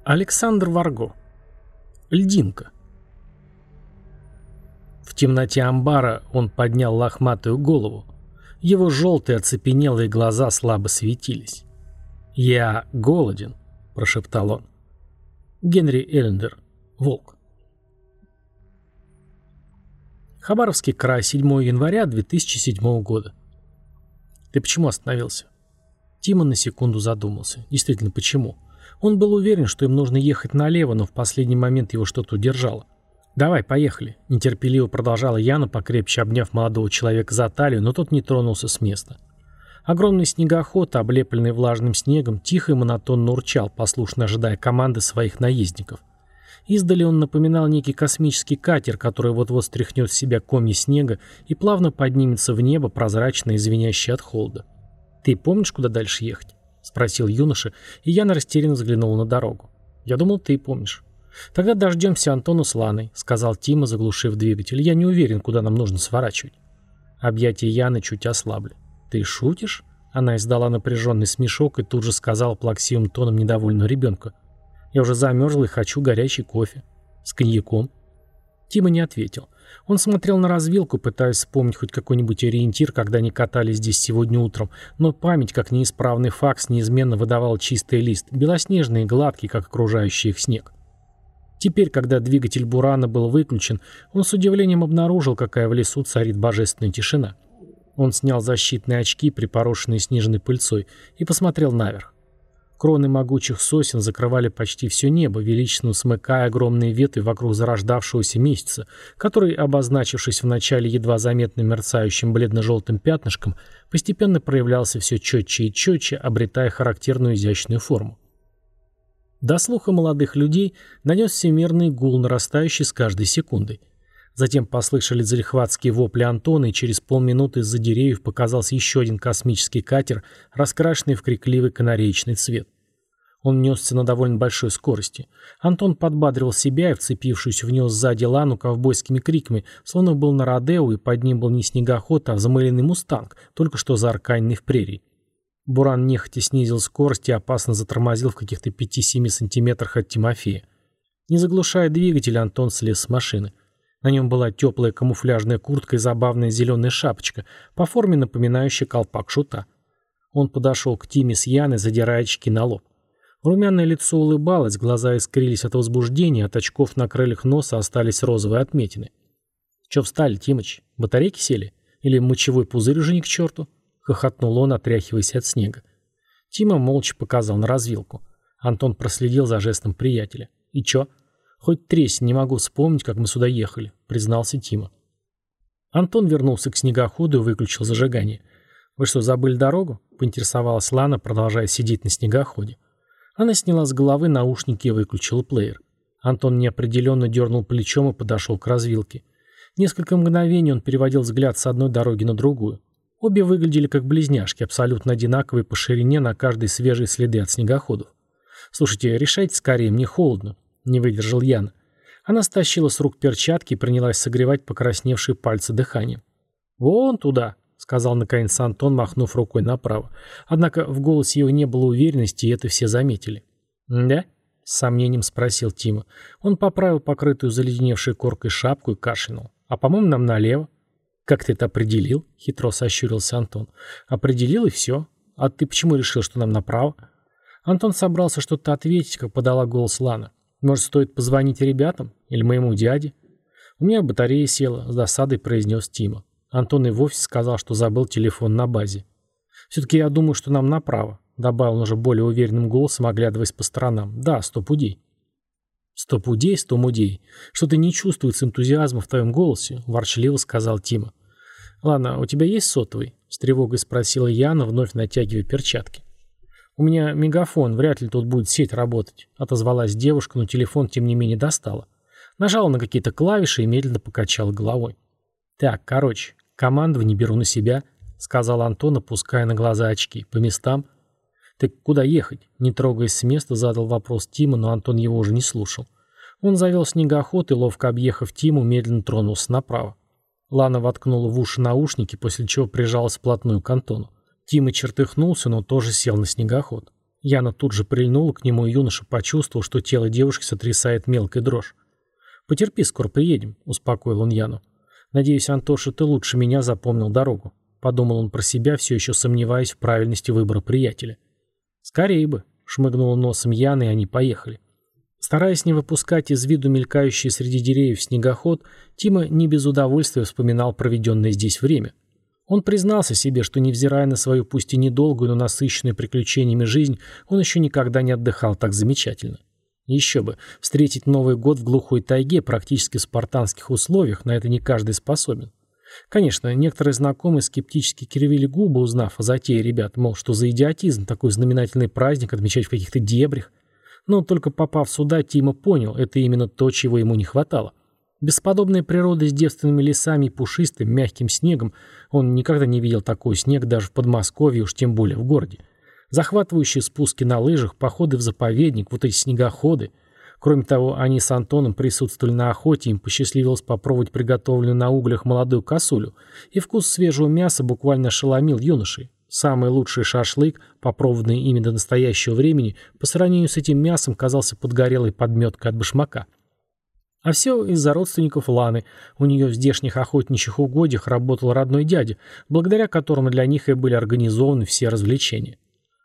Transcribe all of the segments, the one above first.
Александр Варго. Льдинка. В темноте амбара он поднял лохматую голову. Его желтые оцепенелые глаза слабо светились. «Я голоден», — прошептал он. Генри Эллендер. Волк. Хабаровский край, 7 января 2007 года. «Ты почему остановился?» Тима на секунду задумался. Действительно, почему? Он был уверен, что им нужно ехать налево, но в последний момент его что-то удержало. «Давай, поехали», — нетерпеливо продолжала Яна, покрепче обняв молодого человека за талию, но тот не тронулся с места. Огромный снегоход, облепленный влажным снегом, тихо и монотонно урчал, послушно ожидая команды своих наездников. Издали он напоминал некий космический катер, который вот-вот стряхнет с себя комья снега и плавно поднимется в небо, прозрачное и звенящее от холода. «Ты помнишь, куда дальше ехать?» — спросил юноша, и Яна растерянно взглянула на дорогу. «Я думал, ты помнишь». «Тогда дождемся Антона с Ланой», — сказал Тима, заглушив двигатель. «Я не уверен, куда нам нужно сворачивать». Объятия Яны чуть ослабли. «Ты шутишь?» Она издала напряженный смешок и тут же сказала плаксивым тоном недовольного ребенка. «Я уже замерзла и хочу горячий кофе. С коньяком». Тима не ответил. Он смотрел на развилку, пытаясь вспомнить хоть какой-нибудь ориентир, когда они катались здесь сегодня утром, но память, как неисправный факс, неизменно выдавала чистый лист, белоснежный и гладкий, как окружающий их снег. Теперь, когда двигатель Бурана был выключен, он с удивлением обнаружил, какая в лесу царит божественная тишина. Он снял защитные очки, припорошенные снежной пыльцой, и посмотрел наверх. Кроны могучих сосен закрывали почти все небо, величественно смыкая огромные ветви вокруг зарождавшегося месяца, который, обозначившись вначале едва заметным мерцающим бледно-желтым пятнышком, постепенно проявлялся все четче и четче, обретая характерную изящную форму. До слуха молодых людей донесся мерный гул, нарастающий с каждой секундой. Затем послышались залихватские вопли Антона, и через полминуты из-за деревьев показался еще один космический катер, раскрашенный в крикливый канареечный цвет. Он несся на довольно большой скорости. Антон подбадривал себя и вцепившуюся в него сзади Лану ковбойскими криками, словно был на родео, и под ним был не снегоход, а замыленный мустанг, только что заарканенный в прерии. Буран нехотя снизил скорость и опасно затормозил в каких-то 5-7 сантиметрах от Тимофея. Не заглушая двигатель, Антон слез с машины. На нем была теплая камуфляжная куртка и забавная зеленая шапочка, по форме напоминающая колпак шута. Он подошел к Тиме с Яной, задирая очки на лоб. Румяное лицо улыбалось, глаза искрились от возбуждения, от очков на крыльях носа остались розовые отметины. «Че встали, Тимыч? Батарейки сели? Или мочевой пузырь уже ни к черту?» — хохотнул он, отряхиваясь от снега. Тима молча показал на развилку. Антон проследил за жестом приятеля. «И че?» «Хоть тресни, не могу вспомнить, как мы сюда ехали», — признался Тима. Антон вернулся к снегоходу и выключил зажигание. «Вы что, забыли дорогу?» — поинтересовалась Лана, продолжая сидеть на снегоходе. Она сняла с головы наушники и выключила плеер. Антон неопределенно дернул плечом и подошел к развилке. Несколько мгновений он переводил взгляд с одной дороги на другую. Обе выглядели как близняшки, абсолютно одинаковые по ширине на каждой свежие следы от снегоходов. «Слушайте, решайте скорее, мне холодно», — не выдержал Яна. Она стащила с рук перчатки и принялась согревать покрасневшие пальцы дыханием. «Вон туда», — сказал наконец Антон, махнув рукой направо. Однако в голосе его не было уверенности, и это все заметили. «Да?» — с сомнением спросил Тима. Он поправил покрытую заледеневшей коркой шапку и кашлянул. «А по-моему, нам налево». «Как ты это определил?» — хитро сощурился Антон. «Определил, и все. А ты почему решил, что нам направо?» Антон собрался что-то ответить, как подала голос Лана. «Может, стоит позвонить ребятам? Или моему дяде?» «У меня батарея села», — с досадой произнес Тима. Антон и вовсе сказал, что забыл телефон на базе. «Все-таки я думаю, что нам направо», — добавил он уже более уверенным голосом, оглядываясь по сторонам. «Да, 100 пудей». «100 пудей, 100 мудей. Что-то не чувствуется энтузиазма в твоем голосе», — ворчливо сказал Тима. «Ладно, у тебя есть сотовый?» — с тревогой спросила Яна, вновь натягивая перчатки. «У меня мегафон, вряд ли тут будет сеть работать», — отозвалась девушка, но телефон тем не менее достала. Нажала на какие-то клавиши и медленно покачала головой. «Так, короче, командование беру на себя», — сказал Антон, опуская на глаза очки. «По местам». «Так куда ехать?» — не трогаясь с места, задал вопрос Тима, но Антон его уже не слушал. Он завел снегоход и, ловко объехав Тиму, медленно тронулся направо. Лана воткнула в уши наушники, после чего прижалась вплотную к Антону. Тима чертыхнулся, но тоже сел на снегоход. Яна тут же прильнула к нему, и юноша почувствовал, что тело девушки сотрясает мелкая дрожь. «Потерпи, скоро приедем», — успокоил он Яну. «Надеюсь, Антоша, ты лучше меня запомнил дорогу», — подумал он про себя, все еще сомневаясь в правильности выбора приятеля. «Скорее бы», — шмыгнула носом Яна, и они поехали. Стараясь не выпускать из виду мелькающий среди деревьев снегоход, Тима не без удовольствия вспоминал проведенное здесь время. Он признался себе, что, невзирая на свою пусть и недолгую, но насыщенную приключениями жизнь, он еще никогда не отдыхал так замечательно. Еще бы, встретить Новый год в глухой тайге, практически в спартанских условиях, на это не каждый способен. Конечно, некоторые знакомые скептически кривили губы, узнав о затее ребят, мол, что за идиотизм такой знаменательный праздник отмечать в каких-то дебрях. Но только попав сюда, Тима понял, это именно то, чего ему не хватало. Бесподобная природа с девственными лесами и пушистым, мягким снегом, он никогда не видел такой снег даже в Подмосковье, уж тем более в городе. Захватывающие спуски на лыжах, походы в заповедник, вот эти снегоходы. Кроме того, они с Антоном присутствовали на охоте, им посчастливилось попробовать приготовленную на углях молодую косулю, и вкус свежего мяса буквально ошеломил юношей. Самый лучший шашлык, попробованный ими до настоящего времени, по сравнению с этим мясом казался подгорелой подметкой от башмака. А все из-за родственников Ланы. У нее в здешних охотничьих угодьях работал родной дядя, благодаря которому для них и были организованы все развлечения.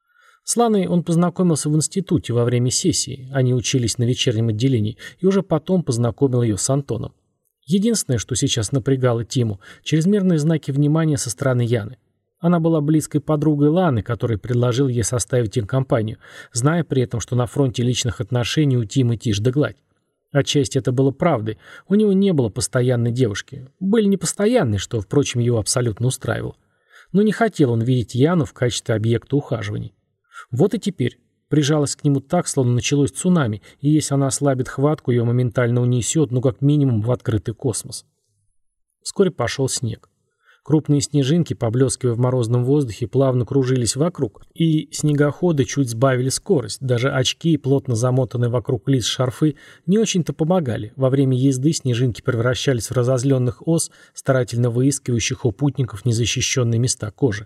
С Ланой он познакомился в институте во время сессии, они учились на вечернем отделении, и уже потом познакомил ее с Антоном. Единственное, что сейчас напрягало Тиму, чрезмерные знаки внимания со стороны Яны. Она была близкой подругой Ланы, который предложил ей составить им компанию, зная при этом, что на фронте личных отношений у Тимы тишь да гладь. Отчасти это было правдой, у него не было постоянной девушки. Были непостоянные, что, впрочем, его абсолютно устраивало. Но не хотел он видеть Яну в качестве объекта ухаживаний. Вот и теперь. Прижалась к нему так, словно началось цунами, и если она ослабит хватку, ее моментально унесет, ну как минимум в открытый космос. Вскоре пошел снег. Крупные снежинки, поблескивая в морозном воздухе, плавно кружились вокруг, и снегоходы чуть сбавили скорость. Даже очки, плотно замотанные вокруг лиц шарфы, не очень-то помогали. Во время езды снежинки превращались в разозленных ос, старательно выискивающих у путников незащищенные места кожи.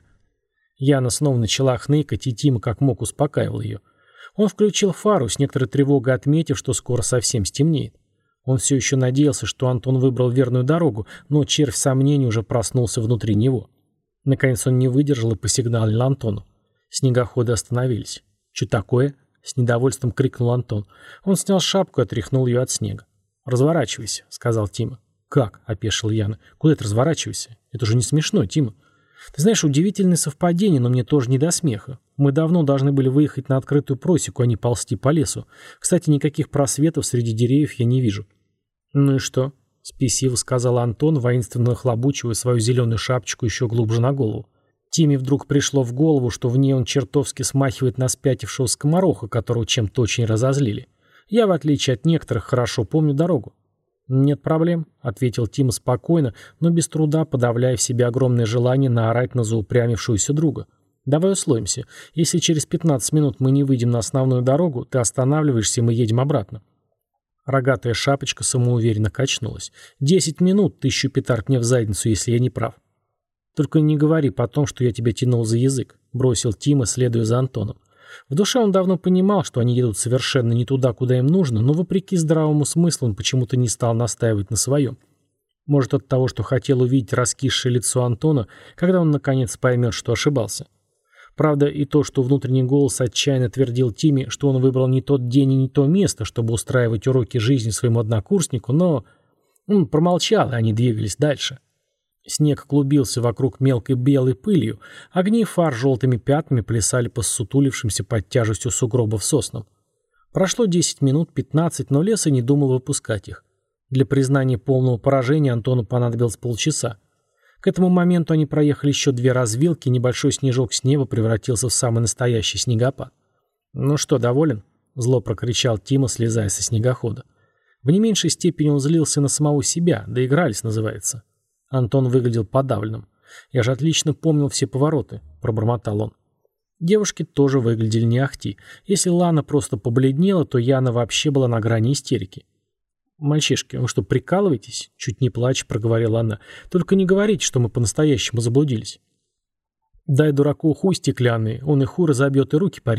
Яна снова начала хныкать, и Тима как мог успокаивал ее. Он включил фару, с некоторой тревогой отметив, что скоро совсем стемнеет. Он все еще надеялся, что Антон выбрал верную дорогу, но червь сомнений уже проснулся внутри него. Наконец он не выдержал и посигналил Антону. Снегоходы остановились. «Че такое?» — с недовольством крикнул Антон. Он снял шапку и отряхнул ее от снега. «Разворачивайся», — сказал Тима. «Как?» — опешил Яна. «Куда ты разворачивайся? Это же не смешно, Тима. Ты знаешь, удивительное совпадение, но мне тоже не до смеха. Мы давно должны были выехать на открытую просеку, а не ползти по лесу. Кстати, никаких просветов среди деревьев я не вижу». «Ну и что?» — спесиво сказал Антон, воинственно нахлобучивая свою зеленую шапочку еще глубже на голову. Тиме вдруг пришло в голову, что в ней он чертовски смахивает на спятившего скомороха, которого чем-то очень разозлили. Я, в отличие от некоторых, хорошо помню дорогу. «Нет проблем», — ответил Тима спокойно, но без труда подавляя в себе огромное желание наорать на заупрямившуюся друга. «Давай условимся. Если через 15 минут мы не выйдем на основную дорогу, ты останавливаешься, и мы едем обратно». Рогатая шапочка самоуверенно качнулась. 10 минут, 1000 петард мне в задницу, если я не прав. «Только не говори потом, что я тебя тянул за язык», — бросил Тима, следуя за Антоном. В душе он давно понимал, что они едут совершенно не туда, куда им нужно, но вопреки здравому смыслу он почему-то не стал настаивать на своем. Может, от того, что хотел увидеть раскисшее лицо Антона, когда он наконец поймет, что ошибался. Правда, и то, что внутренний голос отчаянно твердил Тиме, что он выбрал не тот день и не то место, чтобы устраивать уроки жизни своему однокурснику, но он промолчал, и они двигались дальше. Снег клубился вокруг мелкой белой пылью, огни фар желтыми пятнами плясали по ссутулившимся под тяжестью сугробов соснам. Прошло 10 минут, 15, но лес и не думал выпускать их. Для признания полного поражения Антону понадобилось полчаса. К этому моменту они проехали еще 2 развилки, и небольшой снежок с неба превратился в самый настоящий снегопад. «Ну что, доволен?» — зло прокричал Тима, слезая со снегохода. В не меньшей степени он злился на самого себя, доигрались, называется. Антон выглядел подавленным. «Я же отлично помнил все повороты», — пробормотал он. Девушки тоже выглядели не ахти. Если Лана просто побледнела, то Яна вообще была на грани истерики. «Мальчишки, вы что, прикалываетесь?» — чуть не плача проговорила она. «Только не говорите, что мы по-настоящему заблудились». «Дай дураку хуй стеклянный, он и хуй разобьет, и руки порежет»,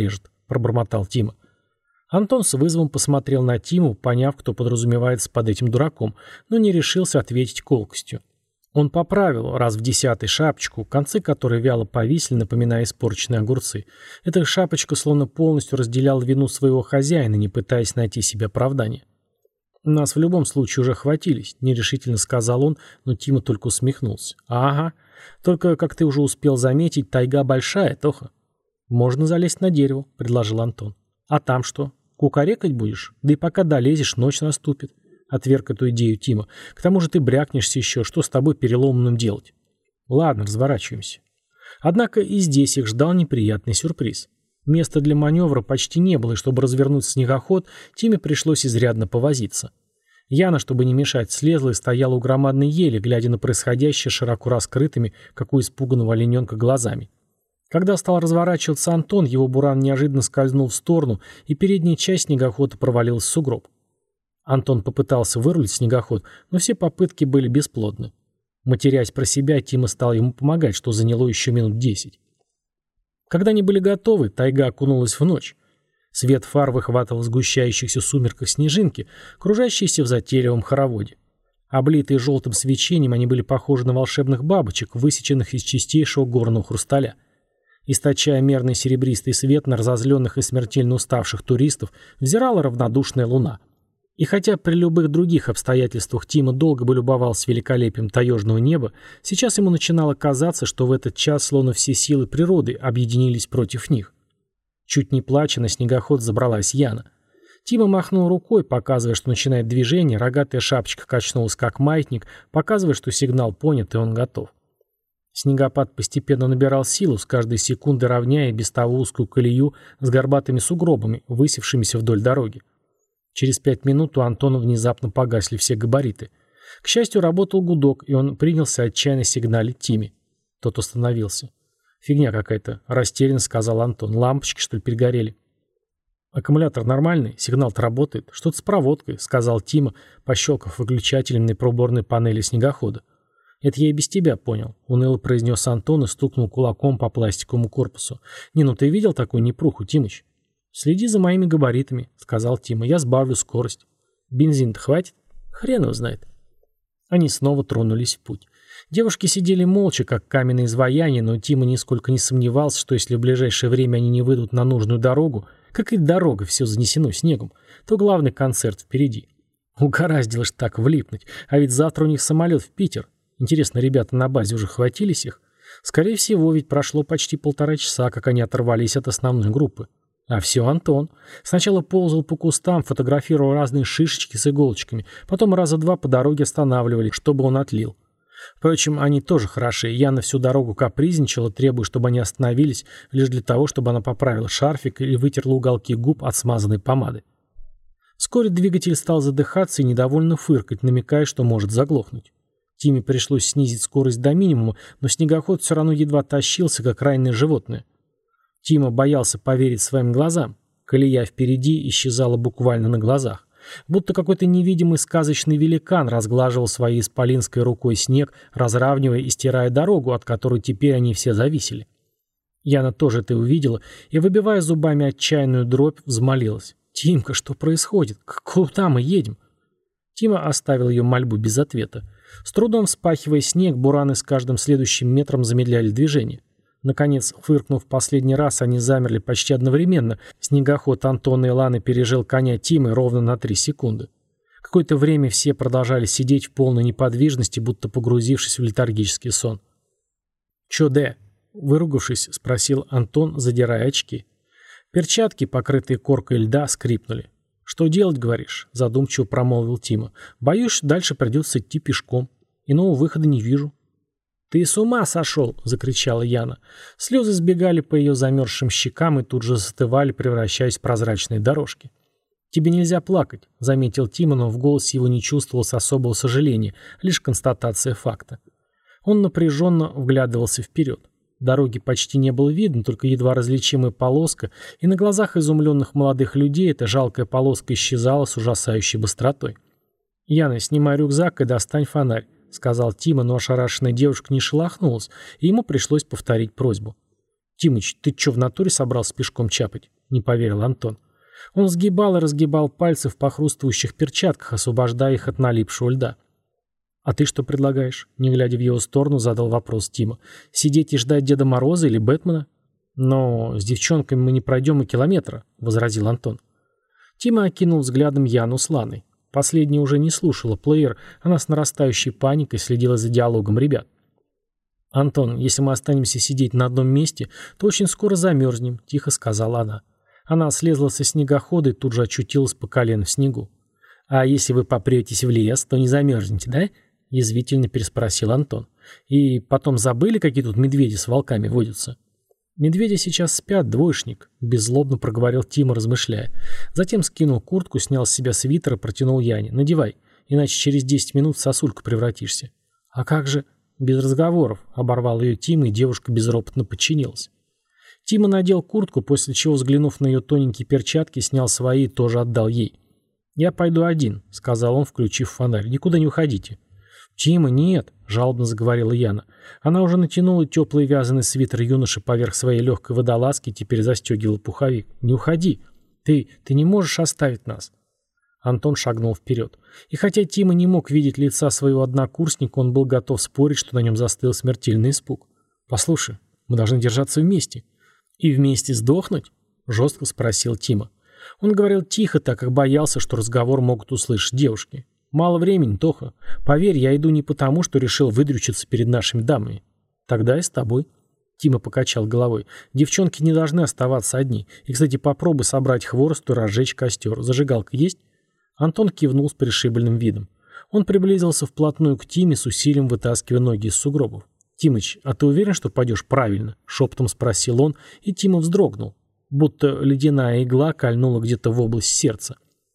— пробормотал Тима. Антон с вызовом посмотрел на Тиму, поняв, кто подразумевается под этим дураком, но не решился ответить колкостью. Он поправил раз в 10-й шапочку, концы которой вяло повисли, напоминая испорченные огурцы. Эта шапочка словно полностью разделяла вину своего хозяина, не пытаясь найти себе оправдания. «Нас в любом случае уже хватились», — нерешительно сказал он, но Тима только усмехнулся. «Ага. Только, как ты уже успел заметить, тайга большая, Тоха». «Можно залезть на дерево», — предложил Антон. «А там что? Кукарекать будешь? Да и пока долезешь, ночь наступит». Отверг эту идею Тима. «К тому же ты брякнешься еще, что с тобой переломанным делать?» «Ладно, разворачиваемся». Однако и здесь их ждал неприятный сюрприз. Места для маневра почти не было, и чтобы развернуть снегоход, Тиме пришлось изрядно повозиться. Яна, чтобы не мешать, слезла и стояла у громадной ели, глядя на происходящее широко раскрытыми, как у испуганного олененка, глазами. Когда стал разворачиваться Антон, его буран неожиданно скользнул в сторону, и передняя часть снегохода провалилась в сугроб. Антон попытался вырулить снегоход, но все попытки были бесплодны. Матерясь про себя, Тима стал ему помогать, что заняло еще минут 10. Когда они были готовы, тайга окунулась в ночь. Свет фар выхватывал в сгущающихся сумерках снежинки, кружащиеся в затейливом хороводе. Облитые желтым свечением, они были похожи на волшебных бабочек, высеченных из чистейшего горного хрусталя. Источая мерный серебристый свет на разозленных и смертельно уставших туристов, взирала равнодушная луна. И хотя при любых других обстоятельствах Тима долго бы любовался великолепием таежного неба, сейчас ему начинало казаться, что в этот час словно все силы природы объединились против них. Чуть не плача, на снегоход забралась Яна. Тима махнул рукой, показывая, что начинает движение, рогатая шапочка качнулась как маятник, показывая, что сигнал понят и он готов. Снегопад постепенно набирал силу, с каждой секунды равняя без того узкую колею с горбатыми сугробами, высевшимися вдоль дороги. Через 5 минут у Антона внезапно погасли все габариты. К счастью, работал гудок, и он принялся отчаянно сигналить Тиме. Тот остановился. «Фигня какая-то», — растерянно сказал Антон. «Лампочки, что ли, перегорели?» «Аккумулятор нормальный, сигнал-то работает. Что-то с проводкой», — сказал Тима, пощелкав выключателем на проборной панели снегохода. «Это я и без тебя понял», — уныло произнес Антон и стукнул кулаком по пластиковому корпусу. «Не, ну ты видел такую непруху, Тимыч?» «Следи за моими габаритами», — сказал Тима. «Я сбавлю скорость». «Бензин-то хватит?» «Хрен его знает». Они снова тронулись в путь. Девушки сидели молча, как каменные изваяния, но Тима нисколько не сомневался, что если в ближайшее время они не выйдут на нужную дорогу, как и дорога все занесено снегом, то главный концерт впереди. Угораздило ж так влипнуть, а ведь завтра у них самолет в Питер. Интересно, ребята на базе уже хватились их? Скорее всего, ведь прошло почти 1,5 часа, как они оторвались от основной группы. А все Антон. Сначала ползал по кустам, фотографировал разные шишечки с иголочками, потом раза 2 по дороге останавливали, чтобы он отлил. Впрочем, они тоже хороши. Яна всю дорогу капризничала, требуя, чтобы они остановились, лишь для того, чтобы она поправила шарфик или вытерла уголки губ от смазанной помады. Вскоре двигатель стал задыхаться и недовольно фыркать, намекая, что может заглохнуть. Тиме пришлось снизить скорость до минимума, но снегоход все равно едва тащился, как раненое животное. Тима боялся поверить своим глазам. Колея впереди исчезала буквально на глазах. Будто какой-то невидимый сказочный великан разглаживал своей исполинской рукой снег, разравнивая и стирая дорогу, от которой теперь они все зависели. Яна тоже это увидела и, выбивая зубами отчаянную дробь, взмолилась. «Тимка, что происходит? Куда мы едем?» Тима оставил ее мольбу без ответа. С трудом вспахивая снег, бураны с каждым следующим метром замедляли движение. Наконец, фыркнув в последний раз, они замерли почти одновременно. Снегоход Антона и Ланы пережил коня Тимы ровно на 3 секунды. Какое-то время все продолжали сидеть в полной неподвижности, будто погрузившись в летаргический сон. «Чё, Дэ?» — выругавшись, спросил Антон, задирая очки. Перчатки, покрытые коркой льда, скрипнули. «Что делать, говоришь?» — задумчиво промолвил Тима. «Боюсь, дальше придется идти пешком. Иного выхода не вижу». «Ты с ума сошел!» — закричала Яна. Слезы сбегали по ее замерзшим щекам и тут же застывали, превращаясь в прозрачные дорожки. «Тебе нельзя плакать», — заметил Тима, но в голосе его не чувствовалось особого сожаления, лишь констатация факта. Он напряженно вглядывался вперед. Дороги почти не было видно, только едва различимая полоска, и на глазах изумленных молодых людей эта жалкая полоска исчезала с ужасающей быстротой. «Яна, снимай рюкзак и достань фонарь», — сказал Тима, но ошарашенная девушка не шелохнулась, и ему пришлось повторить просьбу. «Тимыч, ты что, в натуре собрался пешком чапать?» — не поверил Антон. Он сгибал и разгибал пальцы в похрустывающих перчатках, освобождая их от налипшего льда. «А ты что предлагаешь?» — не глядя в его сторону, задал вопрос Тима. «Сидеть и ждать Деда Мороза или Бэтмена?» «Но с девчонками мы не пройдем и километра», — возразил Антон. Тима окинул взглядом Яну с Ланой. Последняя уже не слушала плеер, она с нарастающей паникой следила за диалогом ребят. «Антон, если мы останемся сидеть на одном месте, то очень скоро замерзнем», — тихо сказала она. Она слезла со снегохода и тут же очутилась по колено в снегу. «А если вы попретесь в лес, то не замерзнете, да?» — язвительно переспросил Антон. «И потом забыли, какие тут медведи с волками водятся?» «Медведи сейчас спят, двоечник», — беззлобно проговорил Тима, размышляя. Затем скинул куртку, снял с себя свитер и протянул Яне. «Надевай, иначе через 10 минут в сосульку превратишься». «А как же?» «Без разговоров», — оборвал ее Тима, и девушка безропотно подчинилась. Тима надел куртку, после чего, взглянув на ее тоненькие перчатки, снял свои и тоже отдал ей. «Я пойду один», — сказал он, включив фонарь. «Никуда не уходите». «Тима, нет», — жалобно заговорила Яна. Она уже натянула теплый вязаный свитер юноши поверх своей легкой водолазки и теперь застегивала пуховик. «Не уходи. Ты не можешь оставить нас». Антон шагнул вперед. И хотя Тима не мог видеть лица своего однокурсника, он был готов спорить, что на нем застыл смертельный испуг. «Послушай, мы должны держаться вместе». «И вместе сдохнуть?» — жестко спросил Тима. Он говорил тихо, так как боялся, что разговор могут услышать девушки. «Мало времени, Тоха. Поверь, я иду не потому, что решил выдрючиться перед нашими дамами. Тогда я с тобой». Тима покачал головой. «Девчонки не должны оставаться одни. И, кстати, попробуй собрать хворост и разжечь костер. Зажигалка есть?» Антон кивнул с пришибленным видом. Он приблизился вплотную к Тиме, с усилием вытаскивая ноги из сугробов. «Тимыч, а ты уверен, что пойдешь правильно?» — шепотом спросил он, и Тима вздрогнул, будто ледяная игла кольнула где-то в область сердца.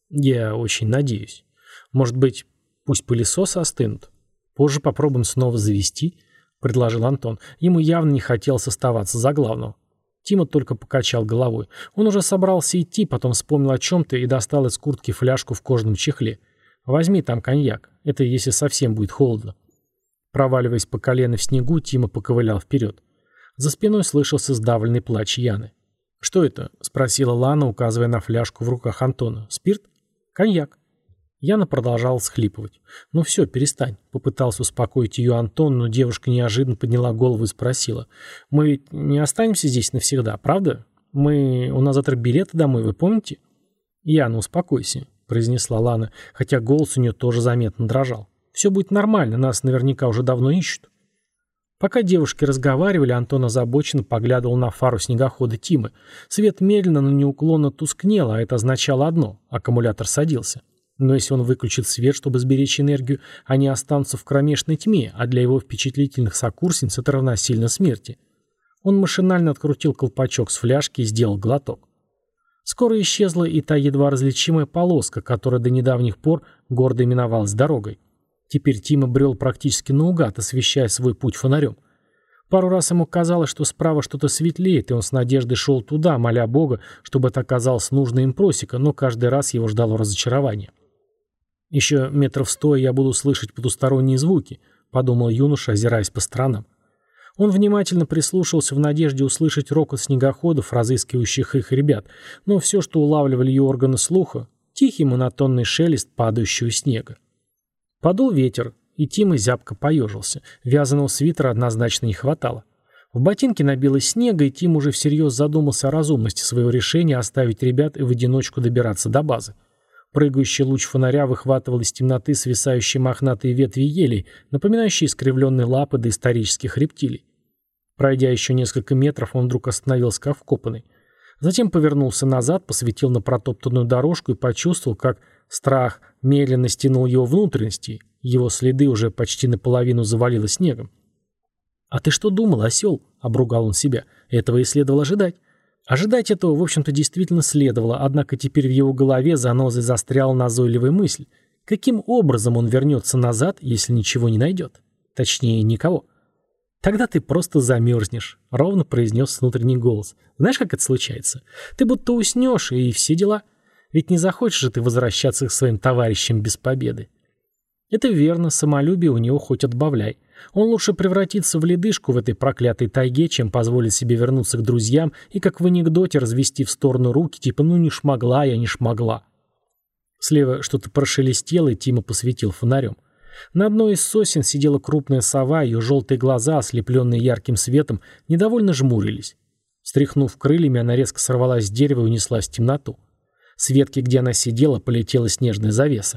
«Я очень надеюсь. Может быть, пусть пылесосы остынут? Позже попробуем снова завести?» — предложил Антон. Ему явно не хотелось оставаться за главного. Тима только покачал головой. Он уже собрался идти, потом вспомнил о чем-то и достал из куртки фляжку в кожаном чехле. «Возьми там коньяк. Это если совсем будет холодно». Проваливаясь по колено в снегу, Тима поковылял вперед. За спиной слышался сдавленный плач Яны. «Что это?» — спросила Лана, указывая на фляжку в руках Антона. «Спирт?» «Коньяк». Яна продолжала всхлипывать. «Ну все, перестань», — попытался успокоить ее Антон, но девушка неожиданно подняла голову и спросила. «Мы ведь не останемся здесь навсегда, правда? У нас завтра билеты домой, вы помните?» «Яна, успокойся», — произнесла Лана, хотя голос у нее тоже заметно дрожал. «Все будет нормально, нас наверняка уже давно ищут». Пока девушки разговаривали, Антон озабоченно поглядывал на фару снегохода Тимы. Свет медленно, но неуклонно тускнел, а это означало одно — аккумулятор садился. Но если он выключит свет, чтобы сберечь энергию, они останутся в кромешной тьме, а для его впечатлительных сокурсниц это равносильно смерти. Он машинально открутил колпачок с фляжки и сделал глоток. Скоро исчезла и та едва различимая полоска, которая до недавних пор гордо именовалась дорогой. Теперь Тима брел практически наугад, освещая свой путь фонарем. Пару раз ему казалось, что справа что-то светлеет, и он с надеждой шел туда, моля Бога, чтобы это оказалось нужной им просека, но каждый раз его ждало разочарование. «Еще метров 100 я буду слышать потусторонние звуки», — подумал юноша, озираясь по сторонам. Он внимательно прислушался в надежде услышать рокот снегоходов, разыскивающих их ребят, но все, что улавливали ее органы слуха, — тихий монотонный шелест падающего снега. Подул ветер, и Тима зябко поежился. Вязаного свитера однозначно не хватало. В ботинке набилось снега, и Тим уже всерьез задумался о разумности своего решения оставить ребят и в одиночку добираться до базы. Прыгающий луч фонаря выхватывал из темноты свисающие мохнатые ветви елей, напоминающие искривленные лапы доисторических рептилий. Пройдя еще несколько метров, он вдруг остановился как вкопанный. Затем повернулся назад, посветил на протоптанную дорожку и почувствовал, как страх медленно стянул его внутренности, его следы уже почти наполовину завалило снегом. «А ты что думал, осел?» — обругал он себя. «Этого и следовало ожидать». Ожидать этого, в общем-то, действительно следовало, однако теперь в его голове занозой застряла назойливая мысль. Каким образом он вернется назад, если ничего не найдет? Точнее, никого. «Тогда ты просто замерзнешь», — ровно произнес внутренний голос. «Знаешь, как это случается? Ты будто уснешь, и все дела. Ведь не захочешь же ты возвращаться к своим товарищам без победы». Это верно, самолюбие у него хоть отбавляй. Он лучше превратится в ледышку в этой проклятой тайге, чем позволить себе вернуться к друзьям и, как в анекдоте, развести в сторону руки, типа «ну не шмогла я, не шмогла». Слева что-то прошелестело, и Тима посветил фонарем. На одной из сосен сидела крупная сова, ее желтые глаза, ослепленные ярким светом, недовольно жмурились. Встряхнув крыльями, она резко сорвалась с дерева и унеслась в темноту. С ветки, где она сидела, полетела снежная завеса.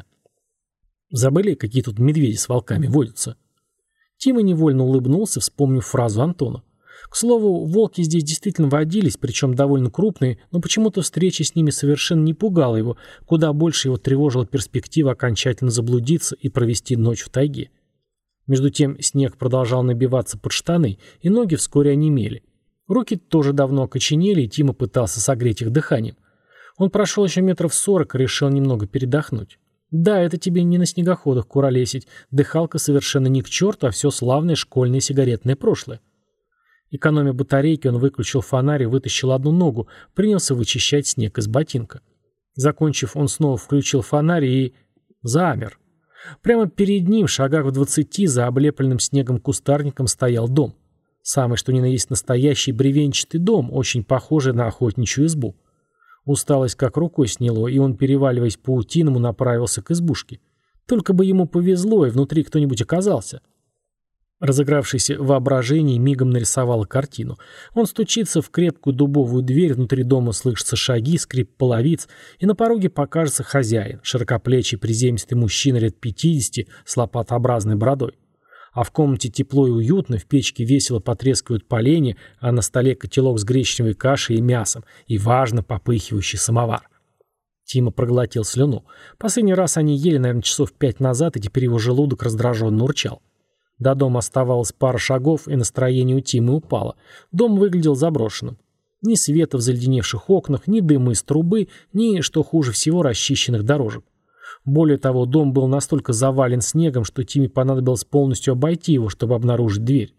Забыли, какие тут медведи с волками водятся? Тима невольно улыбнулся, вспомнив фразу Антона. К слову, волки здесь действительно водились, причем довольно крупные, но почему-то встреча с ними совершенно не пугала его, куда больше его тревожила перспектива окончательно заблудиться и провести ночь в тайге. Между тем снег продолжал набиваться под штаны, и ноги вскоре онемели. Руки тоже давно окоченели, и Тима пытался согреть их дыханием. Он прошел еще метров 40 и решил немного передохнуть. Да, это тебе не на снегоходах куролесить, дыхалка совершенно не к черту, а все славное школьное сигаретное прошлое. Экономя батарейки, он выключил фонарь и вытащил одну ногу, принялся вычищать снег из ботинка. Закончив, он снова включил фонарь и... замер. Прямо перед ним, шагах в 20, за облепленным снегом кустарником стоял дом. Самый что ни на есть настоящий бревенчатый дом, очень похожий на охотничью избу. Усталость как рукой сняло, и он, переваливаясь паутиному, направился к избушке. Только бы ему повезло, и внутри кто-нибудь оказался. Разыгравшееся воображение мигом нарисовало картину. Он стучится в крепкую дубовую дверь, внутри дома слышатся шаги, скрип половиц, и на пороге покажется хозяин, широкоплечий приземистый мужчина лет 50 с лопатообразной бородой. А в комнате тепло и уютно, в печке весело потрескивают поленья, а на столе котелок с гречневой кашей и мясом, и важно попыхивающий самовар. Тима проглотил слюну. Последний раз они ели, наверное, часов 5 назад, и теперь его желудок раздраженно урчал. До дома оставалось пара шагов, и настроение у Тимы упало. Дом выглядел заброшенным. Ни света в заледеневших окнах, ни дыма из трубы, ни, что хуже всего, расчищенных дорожек. Более того, дом был настолько завален снегом, что Тиме понадобилось полностью обойти его, чтобы обнаружить дверь.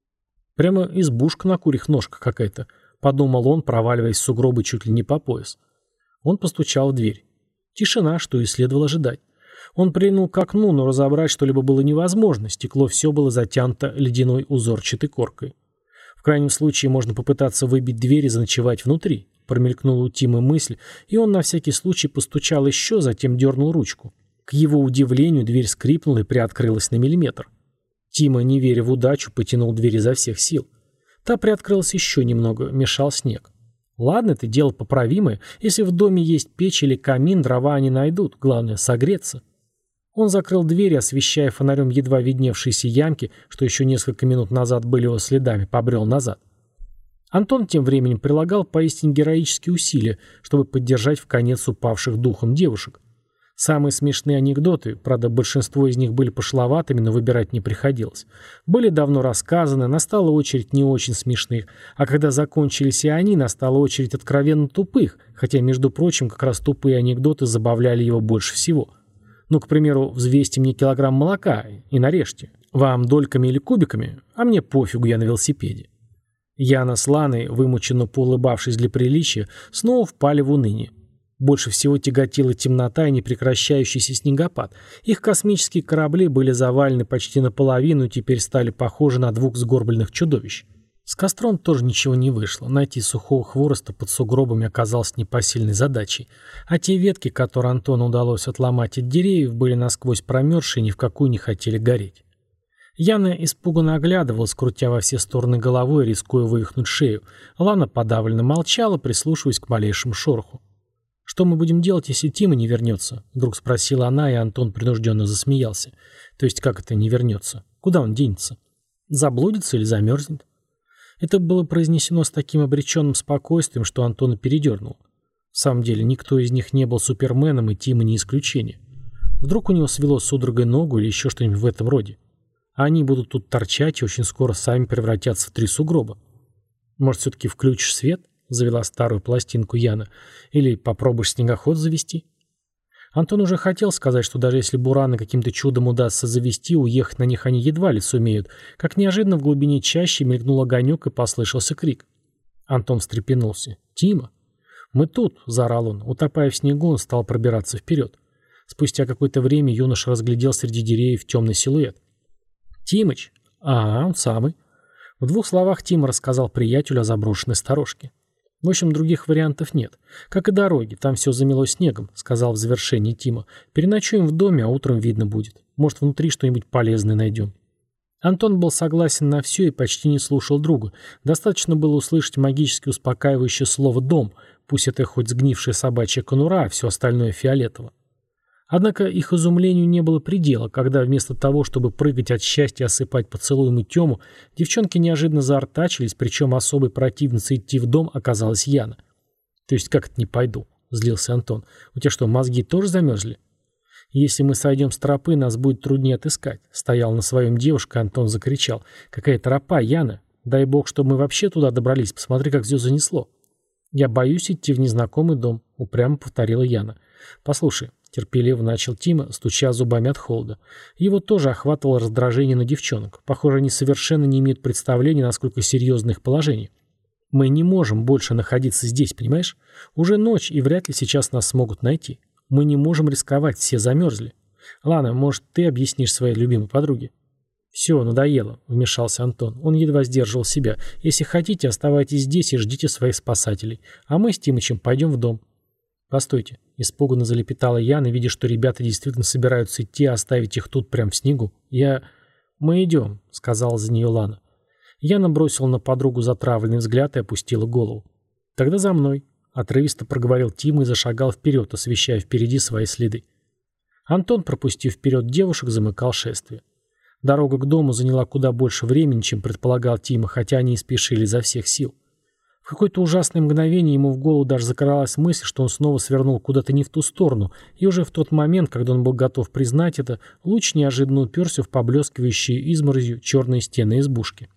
Прямо избушка на курьих ножках какая-то, подумал он, проваливаясь в сугробы чуть ли не по пояс. Он постучал в дверь. Тишина, что и следовало ожидать. Он прильнул к окну, но разобрать что-либо было невозможно, стекло все было затянуто ледяной узорчатой коркой. В крайнем случае можно попытаться выбить дверь и заночевать внутри. Промелькнула у Тимы мысль, и он на всякий случай постучал еще, затем дернул ручку. К его удивлению дверь скрипнула и приоткрылась на миллиметр. Тима, не веря в удачу, потянул дверь изо всех сил. Та приоткрылась еще немного, мешал снег. Ладно, это дело поправимое. Если в доме есть печь или камин, дрова они найдут, главное согреться. Он закрыл дверь, освещая фонарем едва видневшиеся ямки, что еще несколько минут назад были его следами, побрел назад. Антон тем временем прилагал поистине героические усилия, чтобы поддержать вконец упавших духом девушек. Самые смешные анекдоты, правда, большинство из них были пошловатыми, но выбирать не приходилось, были давно рассказаны, настала очередь не очень смешных, а когда закончились и они, настала очередь откровенно тупых, хотя, между прочим, как раз тупые анекдоты забавляли его больше всего. Ну, к примеру, взвесьте мне килограмм молока и нарежьте. Вам дольками или кубиками, а мне пофигу, я на велосипеде. Яна с Ланой, вымученно поулыбавшись для приличия, снова впали в уныние. Больше всего тяготила темнота и непрекращающийся снегопад. Их космические корабли были завалены почти наполовину и теперь стали похожи на двух сгорбленных чудовищ. С костром тоже ничего не вышло. Найти сухого хвороста под сугробами оказалось непосильной задачей. А те ветки, которые Антону удалось отломать от деревьев, были насквозь промерзшие и ни в какую не хотели гореть. Яна испуганно оглядывалась, крутя во все стороны головой, рискуя вывихнуть шею. Лана подавленно молчала, прислушиваясь к малейшему шороху. «Что мы будем делать, если Тима не вернется?» Вдруг спросила она, и Антон принужденно засмеялся. «То есть как это не вернется? Куда он денется? Заблудится или замерзнет?» Это было произнесено с таким обреченным спокойствием, что Антона передернул. В самом деле, никто из них не был суперменом, и Тима не исключение. Вдруг у него свело судорогой ногу или еще что-нибудь в этом роде. А они будут тут торчать и очень скоро сами превратятся в 3 сугроба. «Может, все-таки включишь свет?» — завела старую пластинку Яна. «Или попробуешь снегоход завести?» Антон уже хотел сказать, что даже если бураны каким-то чудом удастся завести, уехать на них они едва ли сумеют, как неожиданно в глубине чащи мелькнул огонек и послышался крик. Антон встрепенулся. «Тима!» «Мы тут!» — заорал он. Утопая в снегу, он стал пробираться вперед. Спустя какое-то время юноша разглядел среди деревьев темный силуэт. «Тимыч!» «А, он самый». В 2 словах Тима рассказал приятелю о заброшенной сторожке. «В общем, других вариантов нет. Как и дороги, там все замело снегом», — сказал в завершении Тима. «Переночуем в доме, а утром видно будет. Может, внутри что-нибудь полезное найдем». Антон был согласен на все и почти не слушал друга. Достаточно было услышать магически успокаивающее слово «дом», пусть это хоть сгнившая собачья конура, а все остальное фиолетово. Однако их изумлению не было предела, когда вместо того, чтобы прыгать от счастья и осыпать поцелуем и Тему, девчонки неожиданно заортачились, причем особой противницей идти в дом оказалась Яна. «То есть как это не пойду?» — злился Антон. «У тебя что, мозги тоже замерзли?» «Если мы сойдем с тропы, нас будет труднее отыскать», — стоял на своем девушка, Антон закричал. «Какая тропа, Яна? Дай бог, чтобы мы вообще туда добрались, посмотри, как все занесло». «Я боюсь идти в незнакомый дом», — упрямо повторила Яна. «Послушай», — терпеливо начал Тима, стуча зубами от холода. Его тоже охватывало раздражение на девчонок. Похоже, они совершенно не имеют представления, насколько серьезно их положение. «Мы не можем больше находиться здесь, понимаешь? Уже ночь, и вряд ли сейчас нас смогут найти. Мы не можем рисковать, все замерзли. Ладно, может, ты объяснишь своей любимой подруге?» «Все, надоело», — вмешался Антон. Он едва сдерживал себя. «Если хотите, оставайтесь здесь и ждите своих спасателей. А мы с Тимычем пойдем в дом». «Постойте», — испуганно залепетала Яна, видя, что ребята действительно собираются идти, а оставить их тут прямо в снегу. «Мы идем», — сказала за нее Лана. Яна бросила на подругу затравленный взгляд и опустила голову. «Тогда за мной», — отрывисто проговорил Тима и зашагал вперед, освещая впереди свои следы. Антон, пропустив вперед девушек, замыкал шествие. Дорога к дому заняла куда больше времени, чем предполагал Тима, хотя они и спешили изо всех сил. В какое-то ужасное мгновение ему в голову даже закралась мысль, что он снова свернул куда-то не в ту сторону, и уже в тот момент, когда он был готов признать это, луч неожиданно уперся в поблескивающие изморозью черные стены избушки.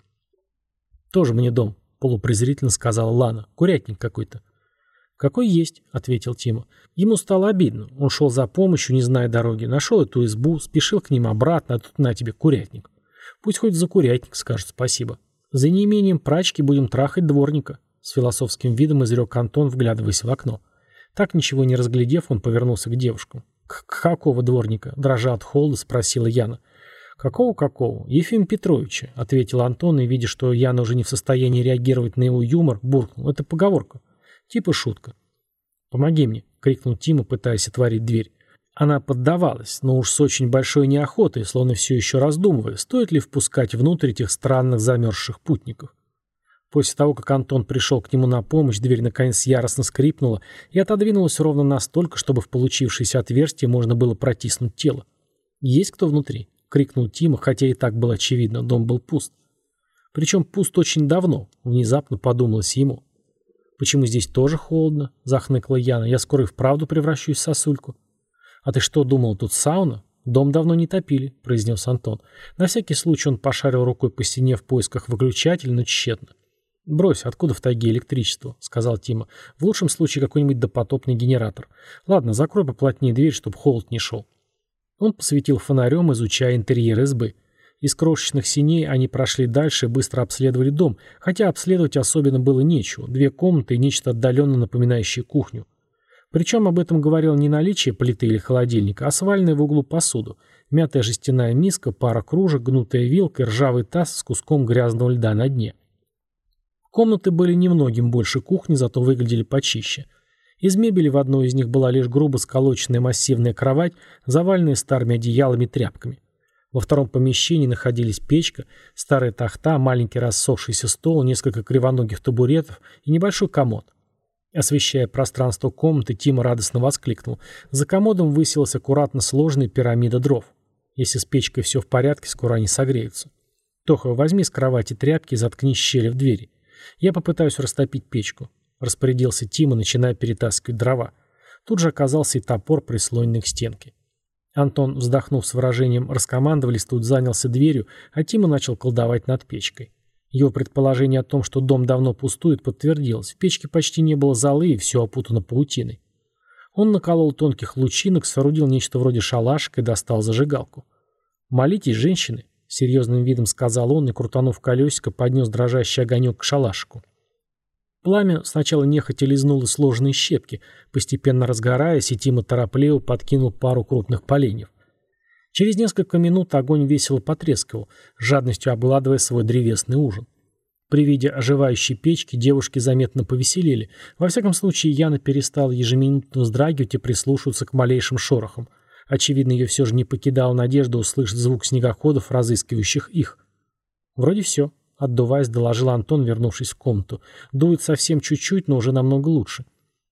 «Тоже мне дом», — полупрезрительно сказала Лана. «Курятник какой-то». «Какой есть», — ответил Тима. Ему стало обидно. Он шел за помощью, не зная дороги, нашел эту избу, спешил к ним обратно, а тут на тебе курятник. Пусть хоть за курятник скажет спасибо. За неимением прачки будем трахать дворника. С философским видом изрек Антон, вглядываясь в окно. Так ничего не разглядев, он повернулся к девушкам. «Какого дворника?» — дрожа от холода, спросила Яна. «Какого? Ефима Петровича», — ответил Антон, и, видя, что Яна уже не в состоянии реагировать на его юмор, буркнул. «Это поговорка. Типа шутка». «Помоги мне», — крикнул Тима, пытаясь отворить дверь. Она поддавалась, но уж с очень большой неохотой, словно все еще раздумывая, стоит ли впускать внутрь этих странных замерзших путников. После того, как Антон пришел к нему на помощь, дверь наконец яростно скрипнула и отодвинулась ровно настолько, чтобы в получившееся отверстие можно было протиснуть тело. «Есть кто внутри?» — крикнул Тима, хотя и так было очевидно, дом был пуст. Причем пуст очень давно, внезапно подумалось ему. «Почему здесь тоже холодно?» — захныкала Яна. «Я скоро и вправду превращусь в сосульку». «А ты что, думал, тут сауна? Дом давно не топили», — произнес Антон. На всякий случай он пошарил рукой по стене в поисках выключателя, но тщетно. «Брось, откуда в тайге электричество?» — сказал Тима. «В лучшем случае какой-нибудь допотопный генератор. Ладно, закрой поплотнее дверь, чтобы холод не шел». Он посветил фонарем, изучая интерьер избы. Из крошечных синей они прошли дальше и быстро обследовали дом, хотя обследовать особенно было нечего. 2 комнаты и нечто отдаленно напоминающее кухню. Причем об этом говорило не наличие плиты или холодильника, а сваленная в углу посуду. Мятая жестяная миска, пара кружек, гнутая вилка и ржавый таз с куском грязного льда на дне. Комнаты были немногим больше кухни, зато выглядели почище. Из мебели в одной из них была лишь грубо сколоченная массивная кровать, заваленная старыми одеялами и тряпками. Во втором помещении находились печка, старая тахта, маленький рассохшийся стол, несколько кривоногих табуретов и небольшой комод. Освещая пространство комнаты, Тима радостно воскликнул. За комодом высилась аккуратно сложенная пирамида дров. Если с печкой все в порядке, скоро они согреются. «Тоха, возьми с кровати тряпки и заткни щели в двери. Я попытаюсь растопить печку», — распорядился Тима, начиная перетаскивать дрова. Тут же оказался и топор, прислоненный к стенке. Антон, вздохнув с выражением «раскомандовались», тут занялся дверью, а Тима начал колдовать над печкой. Его предположение о том, что дом давно пустует, подтвердилось. В печке почти не было золы, и все опутано паутиной. Он наколол тонких лучинок, соорудил нечто вроде шалашика и достал зажигалку. «Молитесь, женщины», — серьезным видом сказал он и, крутанув колесико, поднес дрожащий огонек к шалашику. Пламя сначала нехотя лизнуло сложные щепки, постепенно разгораясь, и Тима торопливо подкинул пару крупных поленьев. Через несколько минут огонь весело потрескивал, с жадностью обгладывая свой древесный ужин. При виде оживающей печки девушки заметно повеселели. Во всяком случае, Яна перестала ежеминутно вздрагивать и прислушиваться к малейшим шорохам. Очевидно, ее все же не покидала надежда услышать звук снегоходов, разыскивающих их. «Вроде все», — отдуваясь, доложил Антон, вернувшись в комнату. «Дует совсем чуть-чуть, но уже намного лучше».